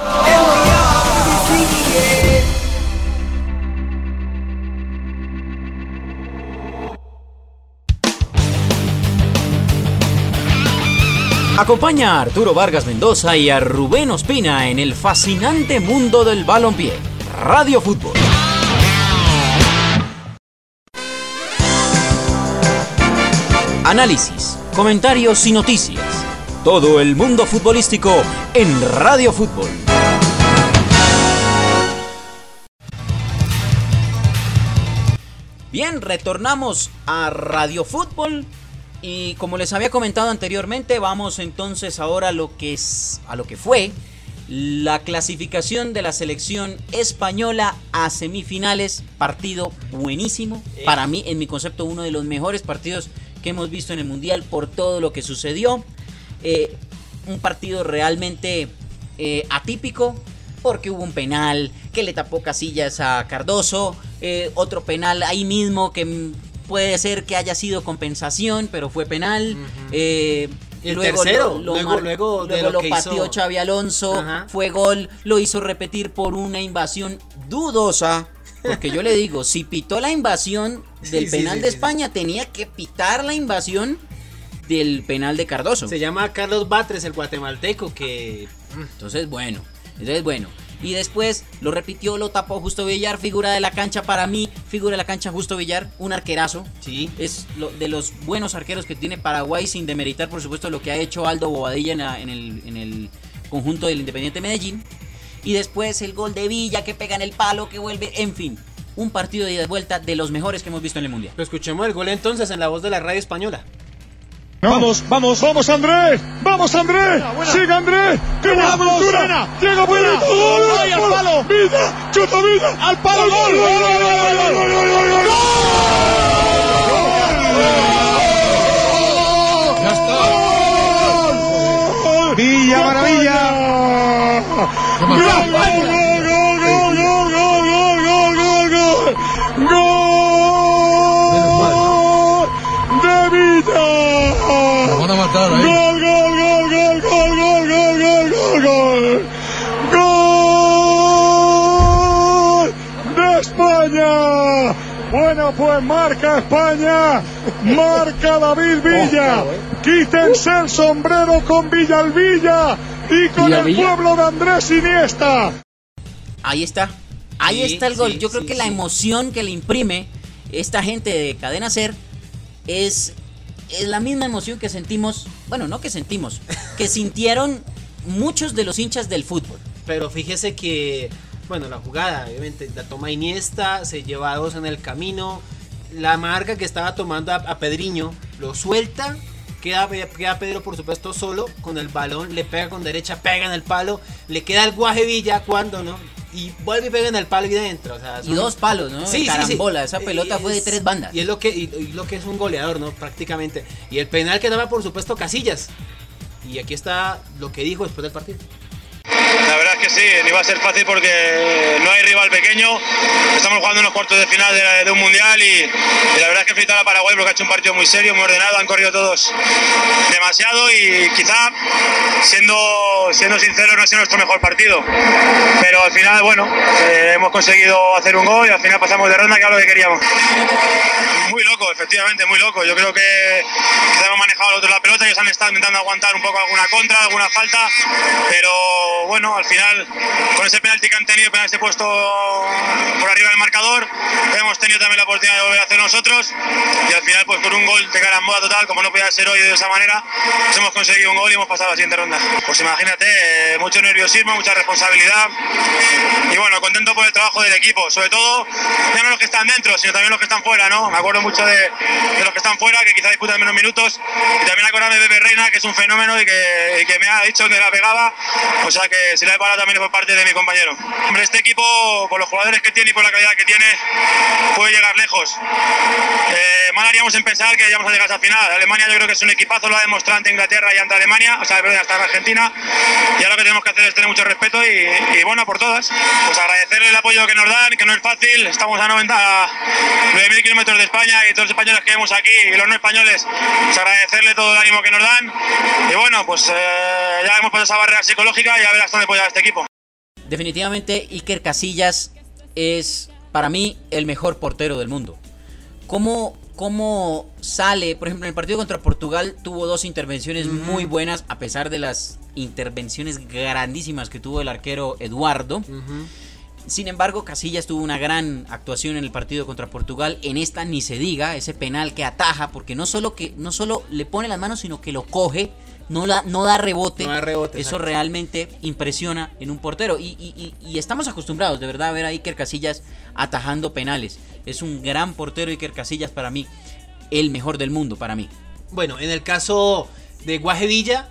Acompaña a Arturo Vargas Mendoza y a Rubén Ospina en el fascinante mundo del balompié. Radio Fútbol. Análisis, comentarios y noticias. Todo el mundo futbolístico en Radio Fútbol. Bien, retornamos a Radio Fútbol. Y como les había comentado anteriormente, vamos entonces ahora a lo que es, a lo que fue la clasificación de la selección española a semifinales. Partido buenísimo. Eh. Para mí, en mi concepto, uno de los mejores partidos que hemos visto en el Mundial por todo lo que sucedió. Eh, un partido realmente eh, atípico, porque hubo un penal que le tapó Casillas a Cardoso. Eh, otro penal ahí mismo que puede ser que haya sido compensación, pero fue penal. Uh-huh. eh, el luego tercero, lo, lo luego, mar- luego, de luego lo lo pateó hizo... Xavi Alonso. Uh-huh. Fue gol, lo hizo repetir por una invasión dudosa. Porque yo le digo, si pitó la invasión del sí, penal sí, sí, de España, sí. tenía que pitar la invasión del penal de Cardoso. Se llama Carlos Batres, el guatemalteco, que... Entonces, bueno, entonces, bueno. Y después lo repitió, lo tapó Justo Villar, figura de la cancha para mí, figura de la cancha Justo Villar, un arquerazo. Sí. Es lo, de los buenos arqueros que tiene Paraguay, sin demeritar, por supuesto, lo que ha hecho Aldo Bobadilla en, la, en, el, en el conjunto del Independiente Medellín. Y después el gol de Villa que pega en el palo, que vuelve, en fin. Un partido de ida y vuelta de los mejores que hemos visto en el Mundial. Pero escuchemos el gol entonces en la voz de la radio española. Vamos, vamos, vamos Andrés, vamos Andrés, sigue Andrés, qué buena aventura, llega buena, gol, al palo, Villa, chuta Villa, al palo, gol, gol, gol, gol, gol, gol, gol, gol, ya está, Villa, maravilla, gol, gol, gol, gol, gol, gol, gol, gol, gol, gol. Gol, gol, gol, gol, gol, gol, gol, gol, gol, gol, gol de España. Bueno, pues marca España, marca David Villa. Quítense el sombrero con Villalvilla y con el pueblo de Andrés Iniesta. Ahí está, ahí sí, está el gol. Sí, Yo creo sí, que sí. la emoción que le imprime esta gente de Cadena Ser es... es la misma emoción que sentimos, bueno, no que sentimos, que sintieron muchos de los hinchas del fútbol. Pero fíjese que, bueno, la jugada, obviamente, la toma Iniesta, se lleva a dos en el camino, la marca que estaba tomando a, a Pedriño, lo suelta, queda, queda Pedro por supuesto solo, con el balón, le pega con derecha, pega en el palo, le queda el Guaje Villa cuando, ¿no? Y vuelve y pega en el palo y dentro. O sea, son... Y dos palos, ¿no? Sí, carambola, sí, sí. Esa pelota y fue de es, tres bandas. Y es lo que, y, y lo que es un goleador, ¿no? Prácticamente. Y el penal que daba, por supuesto, Casillas. Y aquí está lo que dijo después del partido. La verdad es que sí, ni va a ser fácil porque no hay rival pequeño. Estamos jugando en los cuartos de final de, de un mundial y, y la verdad es que felicitar a Paraguay porque ha hecho un partido muy serio, muy ordenado, han corrido todos demasiado y quizá, siendo, siendo sincero, no ha sido nuestro mejor partido. Pero al final, bueno, eh, hemos conseguido hacer un gol y al final pasamos de ronda, que era lo que queríamos. Muy loco, efectivamente, muy loco. Yo creo que quizá hemos manejado nosotros la pelota y ellos han estado intentando aguantar un poco alguna contra, alguna falta, pero bueno, al final, con ese penalti que han tenido, penalti puesto por arriba del marcador, hemos tenido también la oportunidad de volver a hacer nosotros y al final, pues con un gol de carambola total, como no podía ser hoy de esa manera, pues hemos conseguido un gol y hemos pasado a la siguiente ronda. Pues imagínate, eh, mucho nerviosismo, mucha responsabilidad y bueno, contento por el trabajo del equipo, sobre todo, ya no los que están dentro, sino también los que están fuera, ¿no? Me acuerdo mucho de, de los que están fuera, que quizá disputan menos minutos, y también acordarme de Pepe Reina, que es un fenómeno y que, y que me ha dicho que la pegaba, o sea que que si la he parado también es por parte de mi compañero. Hombre, este equipo, por los jugadores que tiene y por la calidad que tiene, puede llegar lejos. Eh, mal haríamos en pensar que llegamos a llegar hasta la final. Alemania yo creo que es un equipazo, lo ha demostrado ante Inglaterra y ante Alemania, o sea, perdón, hasta Argentina. Y ahora lo que tenemos que hacer es tener mucho respeto y, y bueno, por todas, pues agradecerle el apoyo que nos dan, que no es fácil. Estamos a noventa, nueve mil kilómetros de España y todos los españoles que vemos aquí y los no españoles, pues agradecerle todo el ánimo que nos dan. Y bueno, pues eh, ya hemos pasado esa barrera psicológica y a ver hasta dónde puede llegar este equipo. Definitivamente Iker Casillas es para mí el mejor portero del mundo. ¿Cómo, cómo sale? Por ejemplo, en el partido contra Portugal tuvo dos intervenciones uh-huh. muy buenas, a pesar de las intervenciones grandísimas que tuvo el arquero Eduardo. Uh-huh. Sin embargo, Casillas tuvo una gran actuación en el partido contra Portugal. En esta ni se diga, ese penal que ataja, porque no solo que no solo le pone las manos, sino que lo coge, no, la, no da rebote. No da rebote, Eso exacto. realmente impresiona en un portero. Y, y, y, y estamos acostumbrados, de verdad, a ver a Iker Casillas atajando penales. Es un gran portero Iker Casillas, para mí, el mejor del mundo, para mí. Bueno, en el caso de Guaje Villa,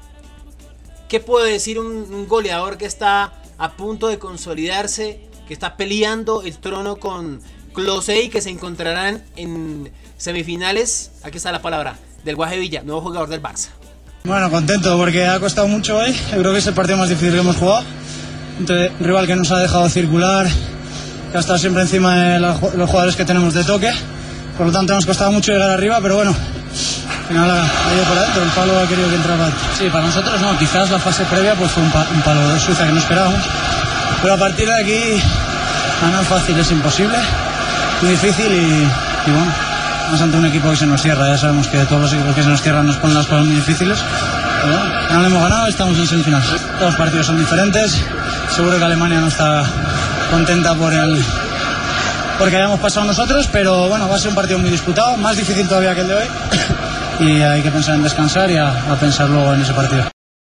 ¿qué puede decir un, un goleador que está a punto de consolidarse, que está peleando el trono con Klose y que se encontrarán en semifinales? Aquí está la palabra del Guaje Villa, nuevo jugador del Barça. Bueno, contento porque ha costado mucho hoy. Yo creo que es el partido más difícil que hemos jugado. Un rival que nos ha dejado circular, que ha estado siempre encima de los jugadores que tenemos de toque. Por lo tanto, nos ha costado mucho llegar arriba, pero bueno, al final ha ido por adentro. El palo ha querido que entrara. Sí, para nosotros no. Quizás la fase previa pues fue un, pa un palo de Suiza que no esperábamos. Pero a partir de aquí, ganar fácil es imposible, muy difícil y, y bueno. Vamos ante un equipo que se nos cierra, ya sabemos que todos los equipos que se nos cierran nos ponen las cosas muy difíciles. Pero bueno, no lo hemos ganado, estamos en semifinales. Todos los partidos son diferentes, seguro que Alemania no está contenta por el porque hayamos pasado nosotros, pero bueno, va a ser un partido muy disputado, más difícil todavía que el de hoy. Y hay que pensar en descansar y a, a pensar luego en ese partido.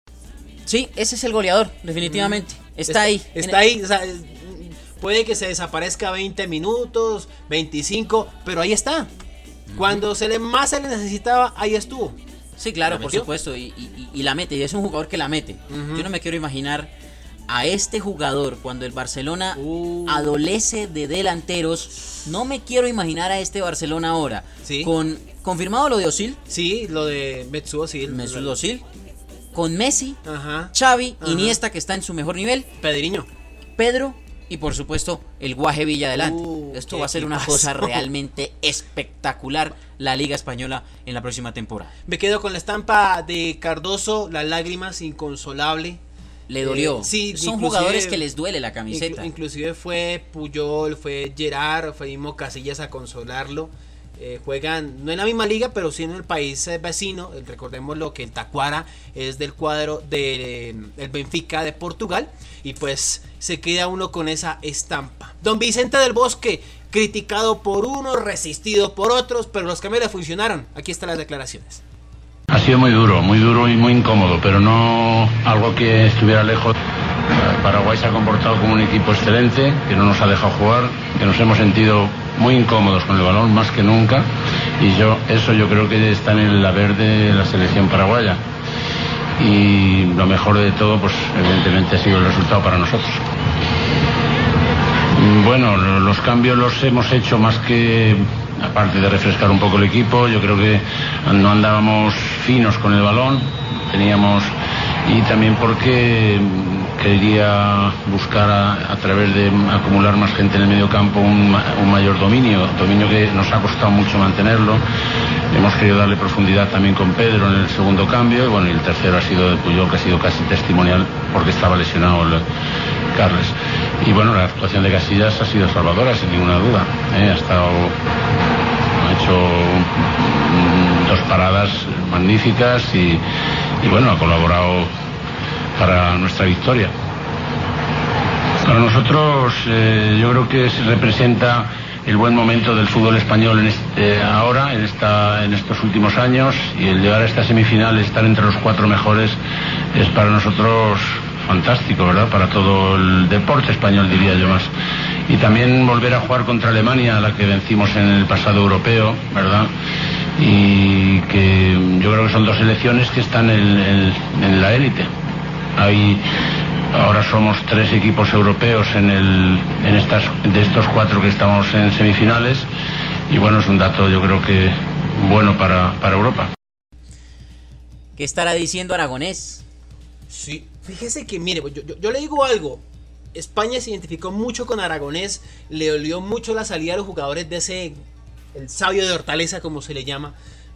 Sí, ese es el goleador, definitivamente. Está, está ahí. Está ahí, o sea, puede que se desaparezca veinte minutos, veinticinco, pero ahí está. Cuando se le más se le necesitaba, ahí estuvo. Sí, claro, por supuesto, y, y, y la mete, y es un jugador que la mete. Uh-huh. Yo no me quiero imaginar a este jugador cuando el Barcelona uh. adolece de delanteros. No me quiero imaginar a este Barcelona ahora. ¿Sí? Con confirmado lo de Özil. Sí, lo de Mesut Özil. Mesut Özil. Con Messi, Ajá. Xavi, Ajá. Iniesta, que está en su mejor nivel. Pedriño. Pedro. Y por supuesto, el Guaje Villa adelante. Uh, Esto va a ser una pasó? cosa realmente espectacular, la Liga Española en la próxima temporada. Me quedo con la estampa de Cardoso, las lágrimas, inconsolable. Le dolió. Eh, sí, son jugadores que les duele la camiseta. Inclu inclusive fue Puyol, fue Gerard, fue mismo Casillas a consolarlo. Eh, juegan no en la misma liga, pero sí en el país vecino. Recordemos lo que el Tacuara es del cuadro del de, Benfica de Portugal. Y pues se queda uno con esa estampa. Don Vicente del Bosque, criticado por unos, resistido por otros, pero los cambios le funcionaron. Aquí están las declaraciones. Ha sido muy duro, muy duro y muy incómodo, pero no algo que estuviera lejos. Paraguay se ha comportado como un equipo excelente, que no nos ha dejado jugar, que nos hemos sentido muy incómodos con el balón más que nunca, y yo eso yo creo que está en el haber de la selección paraguaya. Y lo mejor de todo, pues evidentemente ha sido el resultado para nosotros. Bueno, los cambios los hemos hecho más que, aparte de refrescar un poco el equipo, yo creo que no andábamos finos con el balón, teníamos, y también porque quería buscar a, a través de acumular más gente en el medio campo un, un mayor dominio, dominio que nos ha costado mucho mantenerlo. Hemos querido darle profundidad también con Pedro en el segundo cambio, y bueno, y el tercero ha sido de Puyol, que ha sido casi testimonial porque estaba lesionado el Carles. Y bueno, la actuación de Casillas ha sido salvadora, sin ninguna duda, ¿eh? Ha estado, ha hecho mm, dos paradas magníficas y, y bueno, ha colaborado para nuestra victoria. Para nosotros eh, yo creo que se representa el buen momento del fútbol español en este, ahora, en, esta, en estos últimos años, y el llegar a esta semifinal, estar entre los cuatro mejores, es para nosotros fantástico, ¿verdad? Para todo el deporte español, diría yo más. Y también volver a jugar contra Alemania, a la que vencimos en el pasado europeo, ¿verdad? Y que yo creo que son dos selecciones que están en, en, en la élite. Hay ahora somos tres equipos europeos en, el, en estas, de estos cuatro que estamos en semifinales, y bueno, es un dato yo creo que bueno para, para Europa. ¿Qué estará diciendo Aragonés? Sí, fíjese que, mire, yo, yo, yo le digo algo. España se identificó mucho con Aragonés, le dolió mucho la salida de los jugadores de ese, el sabio de Hortaleza, como se le llama,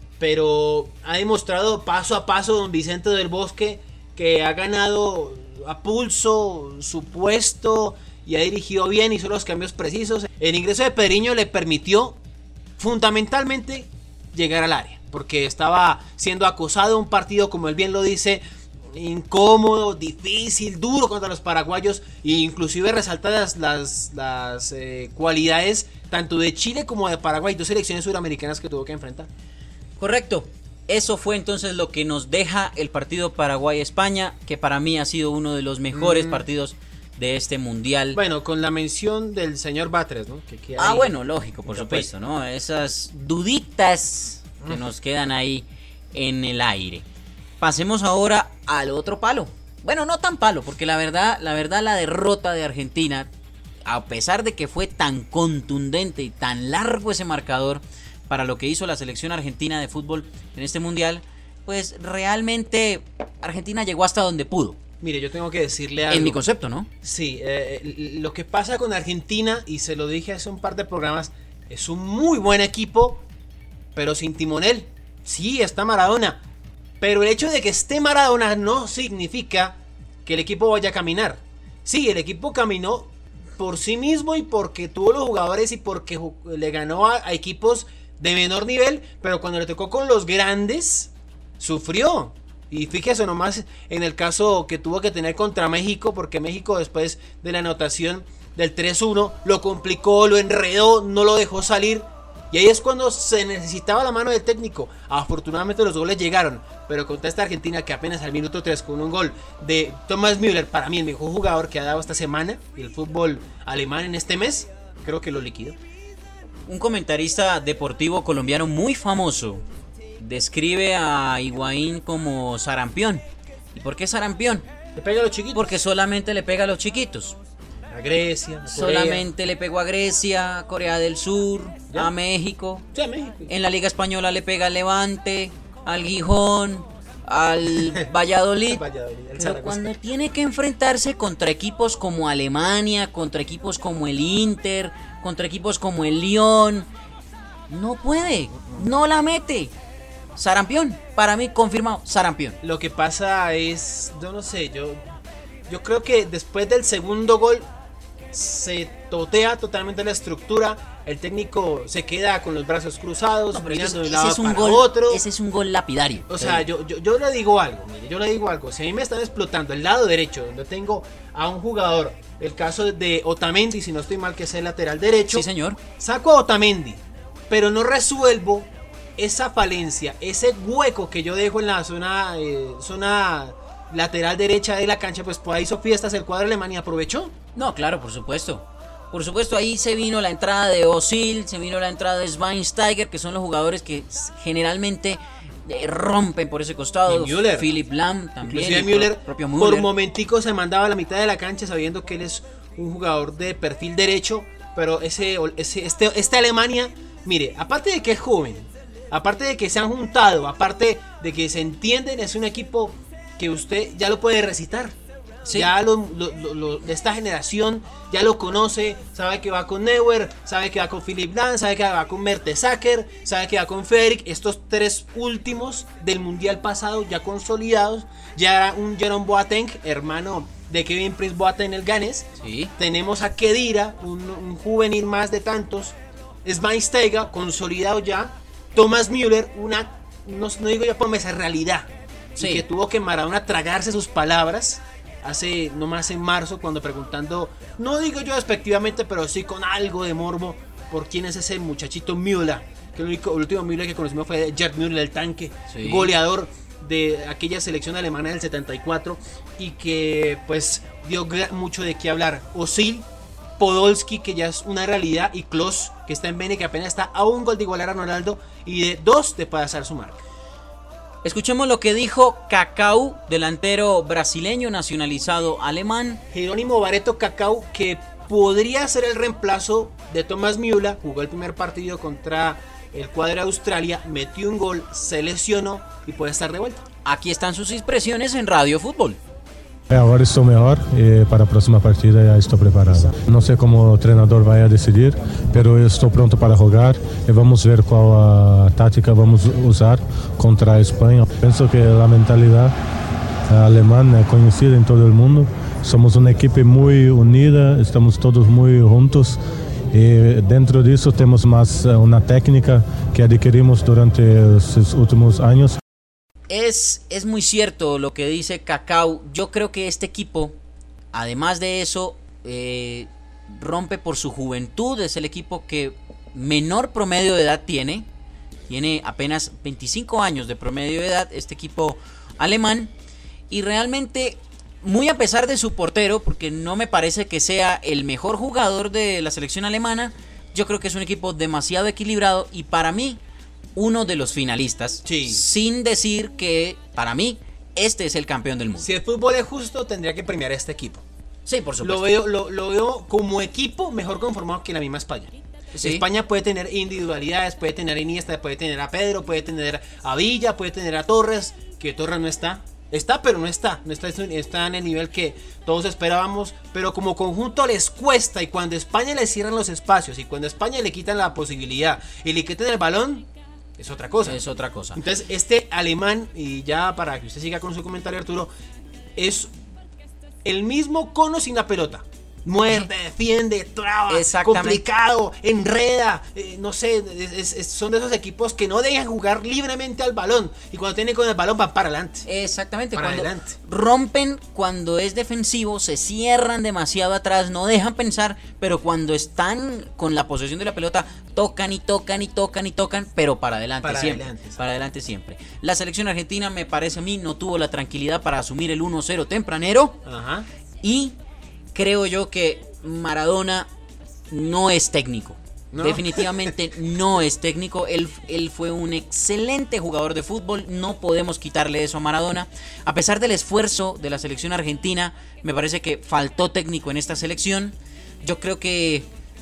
pero ha demostrado paso a paso don Vicente del Bosque que ha ganado a pulso su puesto y ha dirigido bien, hizo los cambios precisos. El ingreso de Pedriño le permitió fundamentalmente llegar al área, porque estaba siendo acosado un partido, como él bien lo dice, incómodo, difícil, duro contra los paraguayos, e inclusive resaltadas las, las eh, cualidades tanto de Chile como de Paraguay, dos selecciones suramericanas que tuvo que enfrentar. Correcto. Eso fue entonces lo que nos deja el partido Paraguay-España, que para mí ha sido uno de los mejores mm. partidos de este mundial. Bueno, con la mención del señor Batres, ¿no? Que, que ah, bueno, lógico, por supuesto, ¿no? Esas duditas que uh-huh. nos quedan ahí en el aire. Pasemos ahora al otro palo. Bueno, no tan palo, porque la verdad, la verdad, la derrota de Argentina, a pesar de que fue tan contundente y tan largo ese marcador para lo que hizo la selección argentina de fútbol en este mundial, pues realmente Argentina llegó hasta donde pudo. Mire, yo tengo que decirle algo. En mi concepto, ¿no? Sí, eh, lo que pasa con Argentina, y se lo dije hace un par de programas, es un muy buen equipo, pero sin timonel. Sí, está Maradona, pero el hecho de que esté Maradona no significa que el equipo vaya a caminar. Sí, el equipo caminó por sí mismo y porque tuvo los jugadores y porque le ganó a, a equipos de menor nivel, pero cuando le tocó con los grandes, sufrió. Y fíjese nomás en el caso que tuvo que tener contra México, porque México después de la anotación del tres uno lo complicó, lo enredó, no lo dejó salir. Y ahí es cuando se necesitaba la mano del técnico. Afortunadamente los goles llegaron, pero contra esta Argentina que apenas al minuto tres con un gol de Thomas Müller, para mí el mejor jugador que ha dado esta semana y el fútbol alemán en este mes, creo que lo liquidó. Un comentarista deportivo colombiano muy famoso describe a Higuaín como sarampión. ¿Y por qué sarampión? Le pega a los chiquitos. Porque solamente le pega a los chiquitos. A Grecia, a solamente le pegó a Grecia, a Corea del Sur, ¿ya? A México. Sí, a México. En la Liga Española le pega al Levante, al Gijón, al Valladolid. Valladolid Pero cuando tiene que enfrentarse contra equipos como Alemania, contra equipos como el Inter, contra equipos como el Lyon, no puede, no la mete. Sarampión, para mí confirmado, sarampión. Lo que pasa es, yo no sé, yo, yo creo que después del segundo gol se totea totalmente la estructura. El técnico se queda con los brazos cruzados, no, mirando de un ese lado es un para gol, otro. Ese es un gol lapidario. O sea, yo, yo, yo le digo algo, mire, yo le digo algo. Si a mí me están explotando el lado derecho, donde tengo a un jugador, el caso de Otamendi, si no estoy mal, que es el lateral derecho. Sí, señor. Saco a Otamendi, pero no resuelvo esa falencia, ese hueco que yo dejo en la zona, eh, zona lateral derecha de la cancha. Pues por ahí hizo fiestas el cuadro alemán y aprovechó. No, claro, por supuesto. Por supuesto, ahí se vino la entrada de Özil, se vino la entrada de Schweinsteiger, que son los jugadores que generalmente eh, rompen por ese costado. Philipp Lahm también. Inclusive Müller, propio Müller, por momentico se mandaba a la mitad de la cancha sabiendo que él es un jugador de perfil derecho. Pero ese, ese este, esta Alemania, mire, aparte de que es joven, aparte de que se han juntado, aparte de que se entienden, es un equipo que usted ya lo puede recitar. Sí. Ya lo, lo, lo, lo, de esta generación ya lo conoce, sabe que va con Neuer, sabe que va con Philipp Lahm, sabe que va con Mertesacker, sabe que va con Federic. Estos tres últimos del mundial pasado ya consolidados. Ya un Jerome Boateng, hermano de Kevin Prince Boateng, el ganés. Sí. Tenemos a Khedira, un, un juvenil más de tantos. Schweinsteiger, consolidado ya. Thomas Müller, una, no, no digo ya promesa, realidad. Sí. Y que tuvo que Maradona tragarse sus palabras hace, nomás en marzo, cuando preguntando, no digo yo despectivamente, pero sí con algo de morbo, por quién es ese muchachito Müller, que el, único, el último Müller que conocimos fue Gerd Müller, el tanque, sí, goleador de aquella selección alemana del setenta y cuatro, y que pues dio mucho de qué hablar. Özil, Podolski, que ya es una realidad, y Klose, que está en Bene, que apenas está a un gol de igualar a Ronaldo y de dos de pasar su marca. Escuchemos lo que dijo Kaká, delantero brasileño nacionalizado alemán. Jerónimo Barreto Kaká, que podría ser el reemplazo de Thomas Müller, jugó el primer partido contra el cuadro de Australia, metió un gol, se lesionó y puede estar de vuelta. Aquí están sus expresiones en Radio Fútbol. Ahora estoy mejor y para la próxima partida ya estoy preparado. No sé cómo el entrenador va a decidir, pero yo estoy pronto para jugar y vamos a ver cuál uh, táctica vamos a usar contra España. Pienso que la mentalidad uh, alemana es conocida en todo el mundo. Somos una equipo muy unida, estamos todos muy juntos y dentro de eso tenemos más uh, una técnica que adquirimos durante estos últimos años. Es, es muy cierto lo que dice Kaká. Yo creo que este equipo, además de eso, eh, rompe por su juventud. Es el equipo que menor promedio de edad tiene. Tiene apenas veinticinco años de promedio de edad este equipo alemán. Y realmente, muy a pesar de su portero, porque no me parece que sea el mejor jugador de la selección alemana, yo creo que es un equipo demasiado equilibrado y para mí uno de los finalistas, sí. Sin decir que para mí este es el campeón del mundo. Si el fútbol es justo, tendría que premiar a este equipo. Sí, por supuesto. Lo veo, lo, lo veo como equipo mejor conformado que la misma España. Sí. España puede tener individualidades, puede tener a Iniesta, puede tener a Pedro, puede tener a Villa, puede tener a Torres, que Torres no está. Está, pero no está. No está, está en el nivel que todos esperábamos. Pero como conjunto les cuesta. Y cuando España le cierran los espacios, y cuando España le quitan la posibilidad y le quitan el balón, es otra cosa. Es otra cosa. Entonces, este alemán, y ya para que usted siga con su comentario, Arturo, es el mismo Cono sin la pelota. Muerde, defiende, traba, complicado, enreda, eh, no sé, es, es, son de esos equipos que no dejan jugar libremente al balón. Y cuando tienen con el balón van para adelante. Exactamente, para cuando adelante. Rompen cuando es defensivo, se cierran demasiado atrás, no dejan pensar, pero cuando están con la posesión de la pelota, tocan y tocan y tocan y tocan, pero para adelante para siempre. Adelante, sí. Para adelante siempre. La selección argentina, me parece a mí, no tuvo la tranquilidad para asumir el uno cero tempranero. Ajá. Y creo yo que Maradona no es técnico. ¿No? Definitivamente no es técnico. Él, él fue un excelente jugador de fútbol. No podemos quitarle eso a Maradona. A pesar del esfuerzo de la selección argentina, me parece que faltó técnico en esta selección. Yo creo que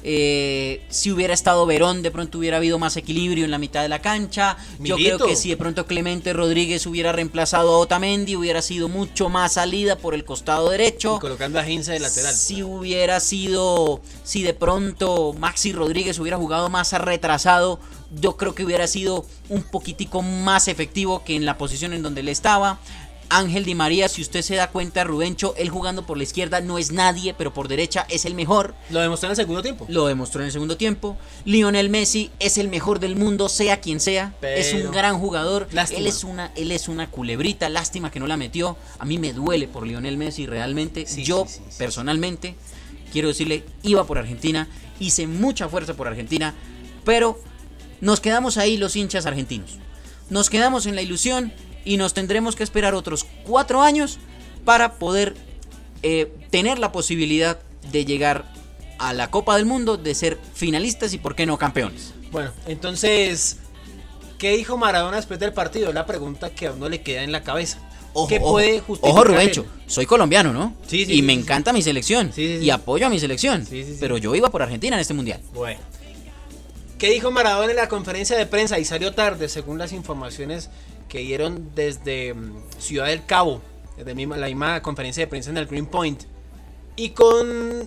eh, si hubiera estado Verón, de pronto hubiera habido más equilibrio en la mitad de la cancha. Milito. Yo creo que si de pronto Clemente Rodríguez hubiera reemplazado a Otamendi, hubiera sido mucho más salida por el costado derecho. Y colocando a Heinze de lateral. Si hubiera sido, si de pronto Maxi Rodríguez hubiera jugado más retrasado, yo creo que hubiera sido un poquitico más efectivo que en la posición en donde él estaba. Ángel Di María, si usted se da cuenta, Rubencho, él jugando por la izquierda no es nadie, pero por derecha es el mejor. Lo demostró en el segundo tiempo. Lo demostró en el segundo tiempo. Lionel Messi es el mejor del mundo, sea quien sea. Pero es un gran jugador. Lástima. Él es una, él es una culebrita. Lástima que no la metió. A mí me duele por Lionel Messi, realmente. Sí, Yo, sí, sí, sí. personalmente, quiero decirle, iba por Argentina. Hice mucha fuerza por Argentina. Pero nos quedamos ahí los hinchas argentinos. Nos quedamos en la ilusión. Y nos tendremos que esperar otros cuatro años para poder eh, tener la posibilidad de llegar a la Copa del Mundo, de ser finalistas y por qué no campeones. Bueno, entonces, ¿qué dijo Maradona después del partido? Es la pregunta que a uno le queda en la cabeza. Ojo, ¿Qué ojo, puede justificar? Ojo, Rubencho, soy colombiano, ¿no? Sí, sí. Y sí, me sí, encanta sí. mi selección. Sí, sí, sí. Y apoyo a mi selección. Sí, sí, sí. Pero yo iba por Argentina en este mundial. Bueno. ¿Qué dijo Maradona en la conferencia de prensa? Y salió tarde, según las informaciones que dieron desde um, Ciudad del Cabo, desde misma, la misma conferencia de prensa en el Green Point. Y con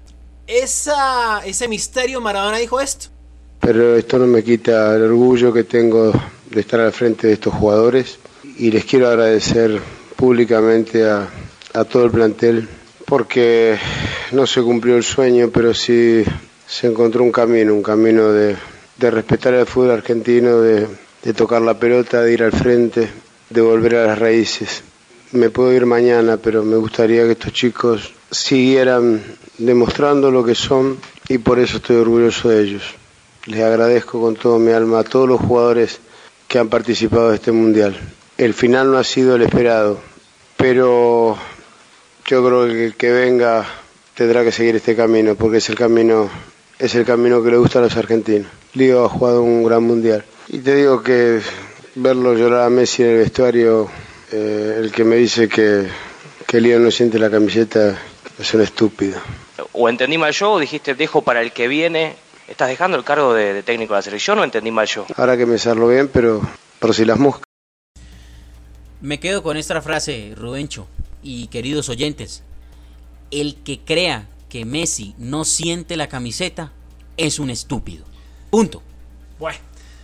esa, ese misterio, Maradona dijo esto. Pero esto no me quita el orgullo que tengo de estar al frente de estos jugadores. Y les quiero agradecer públicamente a, a todo el plantel, porque no se cumplió el sueño, pero sí se encontró un camino, un camino de, de respetar el fútbol argentino, de, de tocar la pelota, de ir al frente, de volver a las raíces. Me puedo ir mañana, pero me gustaría que estos chicos siguieran demostrando lo que son y por eso estoy orgulloso de ellos. Les agradezco con todo mi alma a todos los jugadores que han participado de este mundial. El final no ha sido el esperado, pero yo creo que el que venga tendrá que seguir este camino, porque es el camino, es el camino que le gusta a los argentinos. Lío ha jugado un gran mundial. Y te digo que verlo llorar a Messi en el vestuario, eh, el que me dice que, que Leo no siente la camiseta es un estúpido. ¿O entendí mal yo o dijiste dejo para el que viene? ¿Estás dejando el cargo de, de técnico de la selección o entendí mal yo? Ahora que me salgo bien, pero por si las moscas. Me quedo con esta frase, Rubencho y queridos oyentes. El que crea que Messi no siente la camiseta es un estúpido. Punto. Bueno,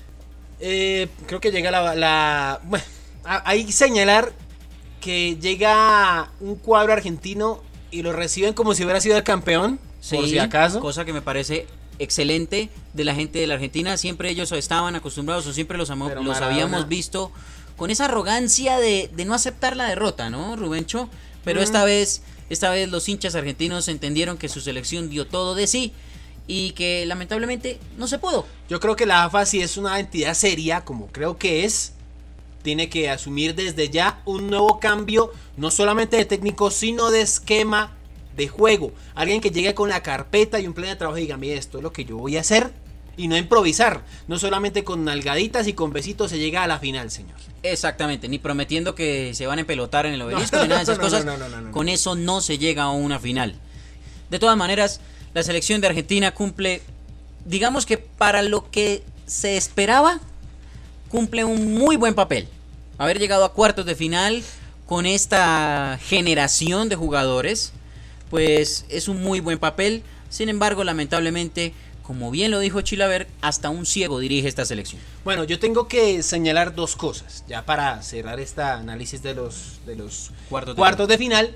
eh, creo que llega la... la bueno, hay que señalar que llega un cuadro argentino y lo reciben como si hubiera sido el campeón, Sí, por si acaso. Cosa que me parece excelente de la gente de la Argentina. Siempre ellos estaban acostumbrados o siempre los, amo, los Maradona, habíamos visto con esa arrogancia de, de no aceptar la derrota, ¿no, Rubencho? Pero Mm. esta vez, esta vez los hinchas argentinos entendieron que su selección dio todo de sí y que lamentablemente no se pudo. Yo creo que la AFA, si es una entidad seria, como creo que es, tiene que asumir desde ya un nuevo cambio, no solamente de técnico, sino de esquema de juego. Alguien que llegue con la carpeta y un plan de trabajo y diga, mire, esto es lo que yo voy a hacer, y no improvisar. No solamente con nalgaditas y con besitos se llega a la final, señor. Exactamente, ni prometiendo que se van a empelotar en el obelisco, ni nada de esas no, cosas. no, no, no, no, no. Con eso no se llega a una final. De todas maneras, la selección de Argentina cumple, digamos que para lo que se esperaba, cumple un muy buen papel. Haber llegado a cuartos de final con esta generación de jugadores, pues es un muy buen papel. Sin embargo, lamentablemente, como bien lo dijo Chilaver, hasta un ciego dirige esta selección. Bueno, yo tengo que señalar dos cosas, ya para cerrar este análisis de los, de los Cuartos de cuartos de final.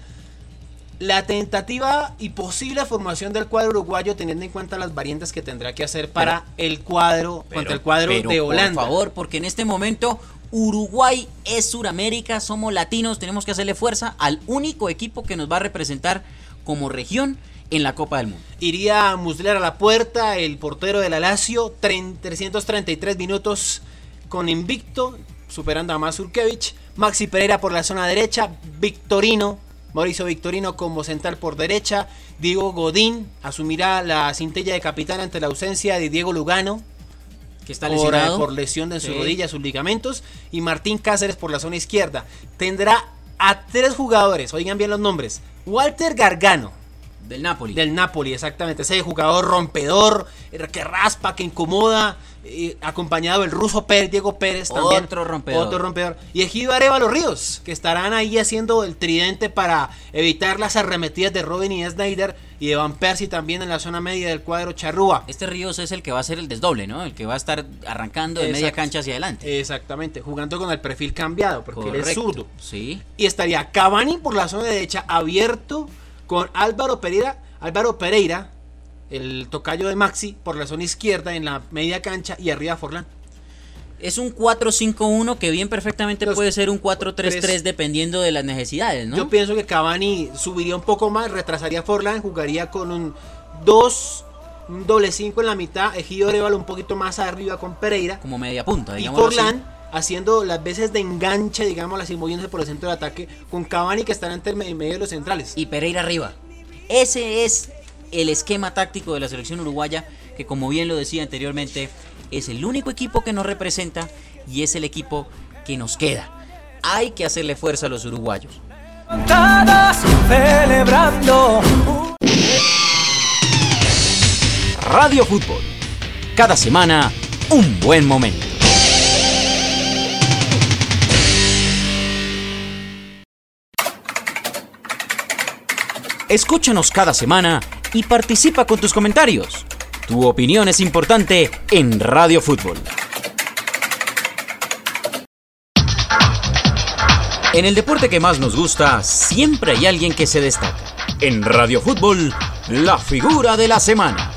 La tentativa y posible formación del cuadro uruguayo, teniendo en cuenta las variantes que tendrá que hacer para Pero- el cuadro, Pero- contra el cuadro pero, de Holanda. Por favor, porque en este momento Uruguay es Suramérica, somos latinos, tenemos que hacerle fuerza al único equipo que nos va a representar como región en la Copa del Mundo. Iría Muslera a la puerta, el portero de la Lazio, trescientos treinta y tres minutos con invicto, superando a Mazurkevich. Maxi Pereira por la zona derecha, Victorino, Mauricio Victorino como central por derecha. Diego Godín asumirá la cintilla de capitán ante la ausencia de Diego Lugano, Que está por, lesionado. por lesión de su Sí. rodilla, sus ligamentos. Y Martín Cáceres por la zona izquierda. Tendrá a tres jugadores, oigan bien los nombres. Walter Gargano, Del Napoli. del Napoli, exactamente. Ese jugador rompedor, eh, que raspa, que incomoda, eh, acompañado del ruso Pérez, Diego Pérez también. Otro rompedor. Otro rompedor. Y Egidio Arévalo Ríos, que estarán ahí haciendo el tridente para evitar las arremetidas de Robin y Snyder y de Van Persie también en la zona media del cuadro charrúa. Este Ríos es el que va a hacer el desdoble, ¿no? El que va a estar arrancando de Exacto. media cancha hacia adelante. Exactamente, jugando con el perfil cambiado, porque él es Correcto. zurdo. Sí. Y estaría Cavani por la zona derecha abierto con Álvaro Pereira, Álvaro Pereira, el tocayo de Maxi, por la zona izquierda en la media cancha y arriba Forlán. Es un cuatro cinco uno que bien perfectamente Los puede ser un cuatro tres tres tres. dependiendo de las necesidades, ¿no? Yo pienso que Cavani subiría un poco más, retrasaría a Forlán, jugaría con un dos, un doble cinco en la mitad, Egidio Arévalo un poquito más arriba con Pereira. Como media punta, Y digamos. Forlán haciendo las veces de enganche, digamos, así moviéndose por el centro de ataque, con Cavani que estará entre en medio de los centrales. Y Pereira arriba. Ese es el esquema táctico de la selección uruguaya, que como bien lo decía anteriormente, es el único equipo que nos representa y es el equipo que nos queda. Hay que hacerle fuerza a los uruguayos. Celebrando. Radio Fútbol. Cada semana, un buen momento. Escúchanos cada semana y participa con tus comentarios. Tu opinión es importante en Radio Fútbol. En el deporte que más nos gusta, siempre hay alguien que se destaca. En Radio Fútbol, la figura de la semana.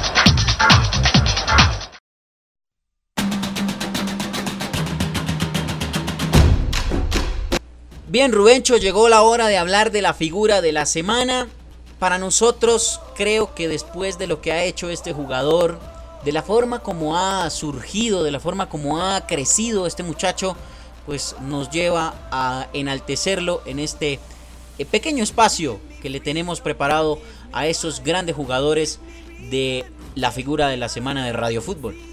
Bien, Rubencho, llegó la hora de hablar de la figura de la semana. Para nosotros, creo que después de lo que ha hecho este jugador, de la forma como ha surgido, de la forma como ha crecido este muchacho, pues nos lleva a enaltecerlo en este eh, pequeño espacio que le tenemos preparado a esos grandes jugadores de la figura de la semana de Radio Fútbol.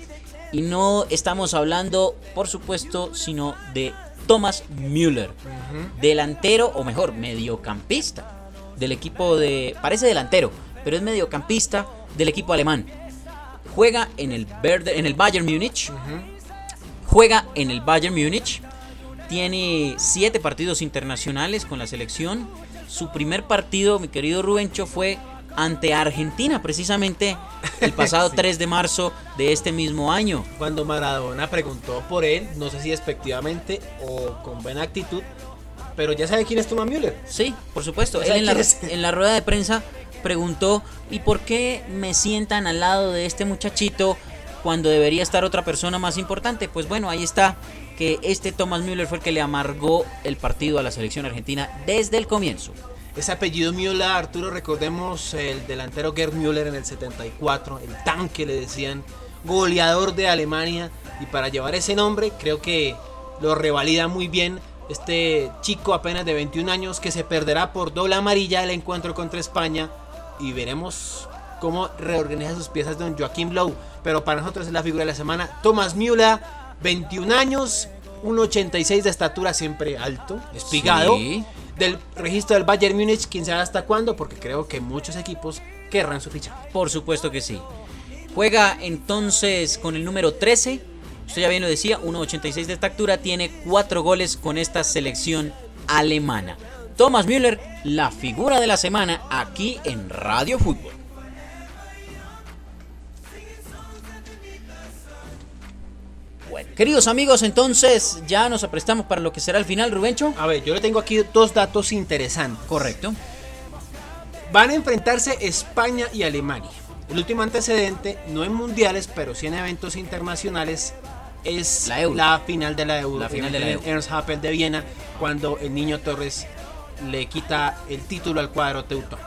Y no estamos hablando, por supuesto, sino de Thomas Müller, uh-huh. delantero, o mejor, mediocampista del equipo de... Parece delantero, pero es mediocampista del equipo alemán. Juega en el, Verde, en el Bayern Múnich. Uh-huh. Juega en el Bayern Múnich. Tiene siete partidos internacionales con la selección. Su primer partido, mi querido Rubencho, fue ante Argentina, precisamente el pasado sí. tres de marzo de este mismo año. Cuando Maradona preguntó por él, no sé si despectivamente o con buena actitud, pero ya sabe quién es Thomas Müller. Sí, por supuesto. Él en la, en la rueda de prensa preguntó, ¿y por qué me sientan al lado de este muchachito cuando debería estar otra persona más importante? Pues bueno, ahí está, que este Thomas Müller fue el que le amargó el partido a la selección argentina desde el comienzo. Ese apellido Müller, Arturo, recordemos el delantero Gerd Müller en el setenta y cuatro, el tanque le decían, goleador de Alemania, y para llevar ese nombre creo que lo revalida muy bien este chico apenas de veintiún años que se perderá por doble amarilla el encuentro contra España, y veremos cómo reorganiza sus piezas don Joachim Löw. Pero para nosotros es la figura de la semana, Thomas Müller, veintiún años, uno ochenta y seis de estatura, siempre alto, espigado, sí. Del registro del Bayern Múnich, quién sabe hasta cuándo, porque creo que muchos equipos querrán su ficha. Por supuesto que sí. Juega entonces con el número trece, usted ya bien lo decía, uno ochenta y seis de estatura, tiene cuatro goles con esta selección alemana. Thomas Müller, la figura de la semana aquí en Radio Fútbol. Bueno, queridos amigos, entonces ya nos aprestamos para lo que será el final, Rubencho. A ver, yo le tengo aquí dos datos interesantes. Correcto. Van a enfrentarse España y Alemania. El último antecedente, no en mundiales, pero sí en eventos internacionales, es la, Euro. la final de la Euro. La final de la Euro. Ernst Happel de Viena, cuando el Niño Torres le quita el título al cuadro teutón.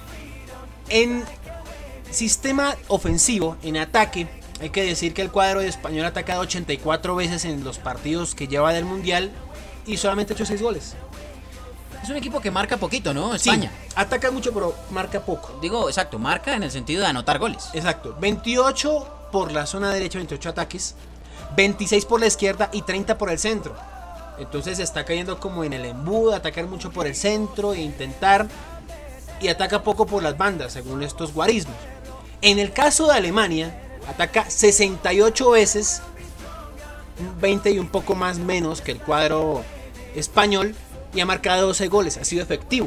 En sistema ofensivo, en ataque, hay que decir que el cuadro de español ha atacado ochenta y cuatro veces en los partidos que lleva del mundial y solamente ha hecho seis goles. Es un equipo que marca poquito, ¿no? España. Sí, ataca mucho, pero marca poco. Digo, exacto, marca en el sentido de anotar goles. Exacto, veintiocho por la zona derecha, veintiocho ataques, veintiséis por la izquierda y treinta por el centro. Entonces está cayendo como en el embudo, atacar mucho por el centro e intentar, y ataca poco por las bandas, según estos guarismos. En el caso de Alemania, ataca sesenta y ocho veces, veinte y un poco más menos que el cuadro español, y ha marcado doce goles, ha sido efectivo.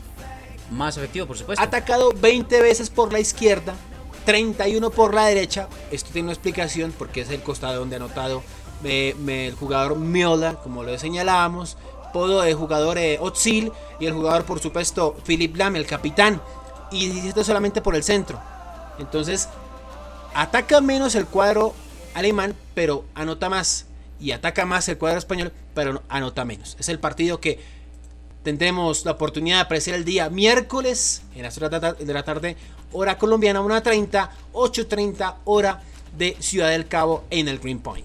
Más efectivo, por supuesto. Ha atacado veinte veces por la izquierda, treinta y uno por la derecha. Esto tiene una explicación porque es el costado donde ha anotado eh, el jugador Müller, como lo señalábamos, Podo de jugador eh, Özil, y el jugador, por supuesto, Philipp Lahm, el capitán, y diecisiete solamente por el centro. Entonces ataca menos el cuadro alemán, pero anota más. Y ataca más el cuadro español, pero anota menos. Es el partido que tendremos la oportunidad de apreciar el día miércoles en las horas de la tarde, hora colombiana, una treinta, ocho treinta, hora de Ciudad del Cabo en el Green Point.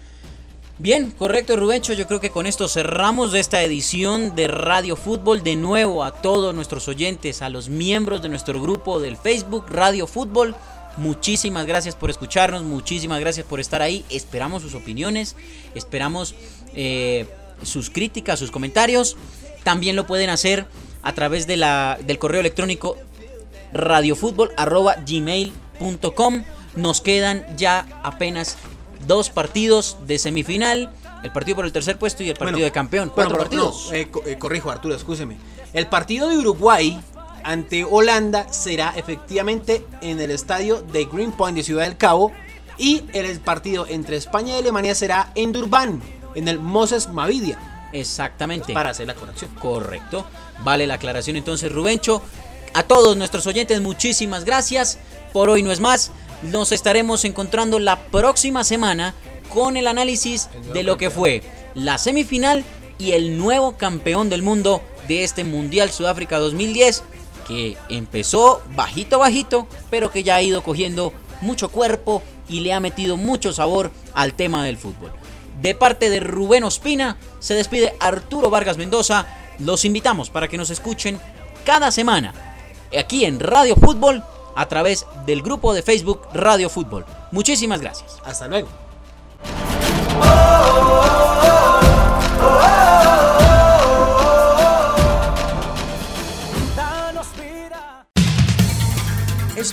Bien, correcto, Rubencho. Yo creo que con esto cerramos esta edición de Radio Fútbol. De nuevo a todos nuestros oyentes, a los miembros de nuestro grupo del Facebook Radio Fútbol, muchísimas gracias por escucharnos, muchísimas gracias por estar ahí. Esperamos sus opiniones, esperamos eh, sus críticas, sus comentarios. También lo pueden hacer a través de la, del correo electrónico radiofutbol arroba gmail punto com. Nos quedan ya apenas dos partidos de semifinal, el partido por el tercer puesto y el partido bueno, de campeón. Cuatro bueno, partidos. No, eh, eh, corrijo, Arturo, escúcheme. El partido de Uruguay ante Holanda será efectivamente en el estadio de Green Point de Ciudad del Cabo, y el partido entre España y Alemania será en Durban, en el Moses Mavidia. Exactamente. Para hacer la conexión. Correcto. Vale la aclaración entonces, Rubencho. A todos nuestros oyentes, muchísimas gracias. Por hoy no es más. Nos estaremos encontrando la próxima semana con el análisis de lo que fue la semifinal y el nuevo campeón del mundo de este Mundial Sudáfrica dos mil diez, que empezó bajito bajito, pero que ya ha ido cogiendo mucho cuerpo y le ha metido mucho sabor al tema del fútbol. De parte de Rubén Ospina, se despide Arturo Vargas Mendoza. Los invitamos para que nos escuchen cada semana aquí en Radio Fútbol a través del grupo de Facebook Radio Fútbol. Muchísimas gracias. Hasta luego.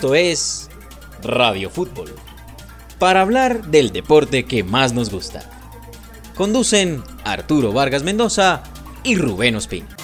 Esto es Radio Fútbol, para hablar del deporte que más nos gusta. Conducen Arturo Vargas Mendoza y Rubén Ospina.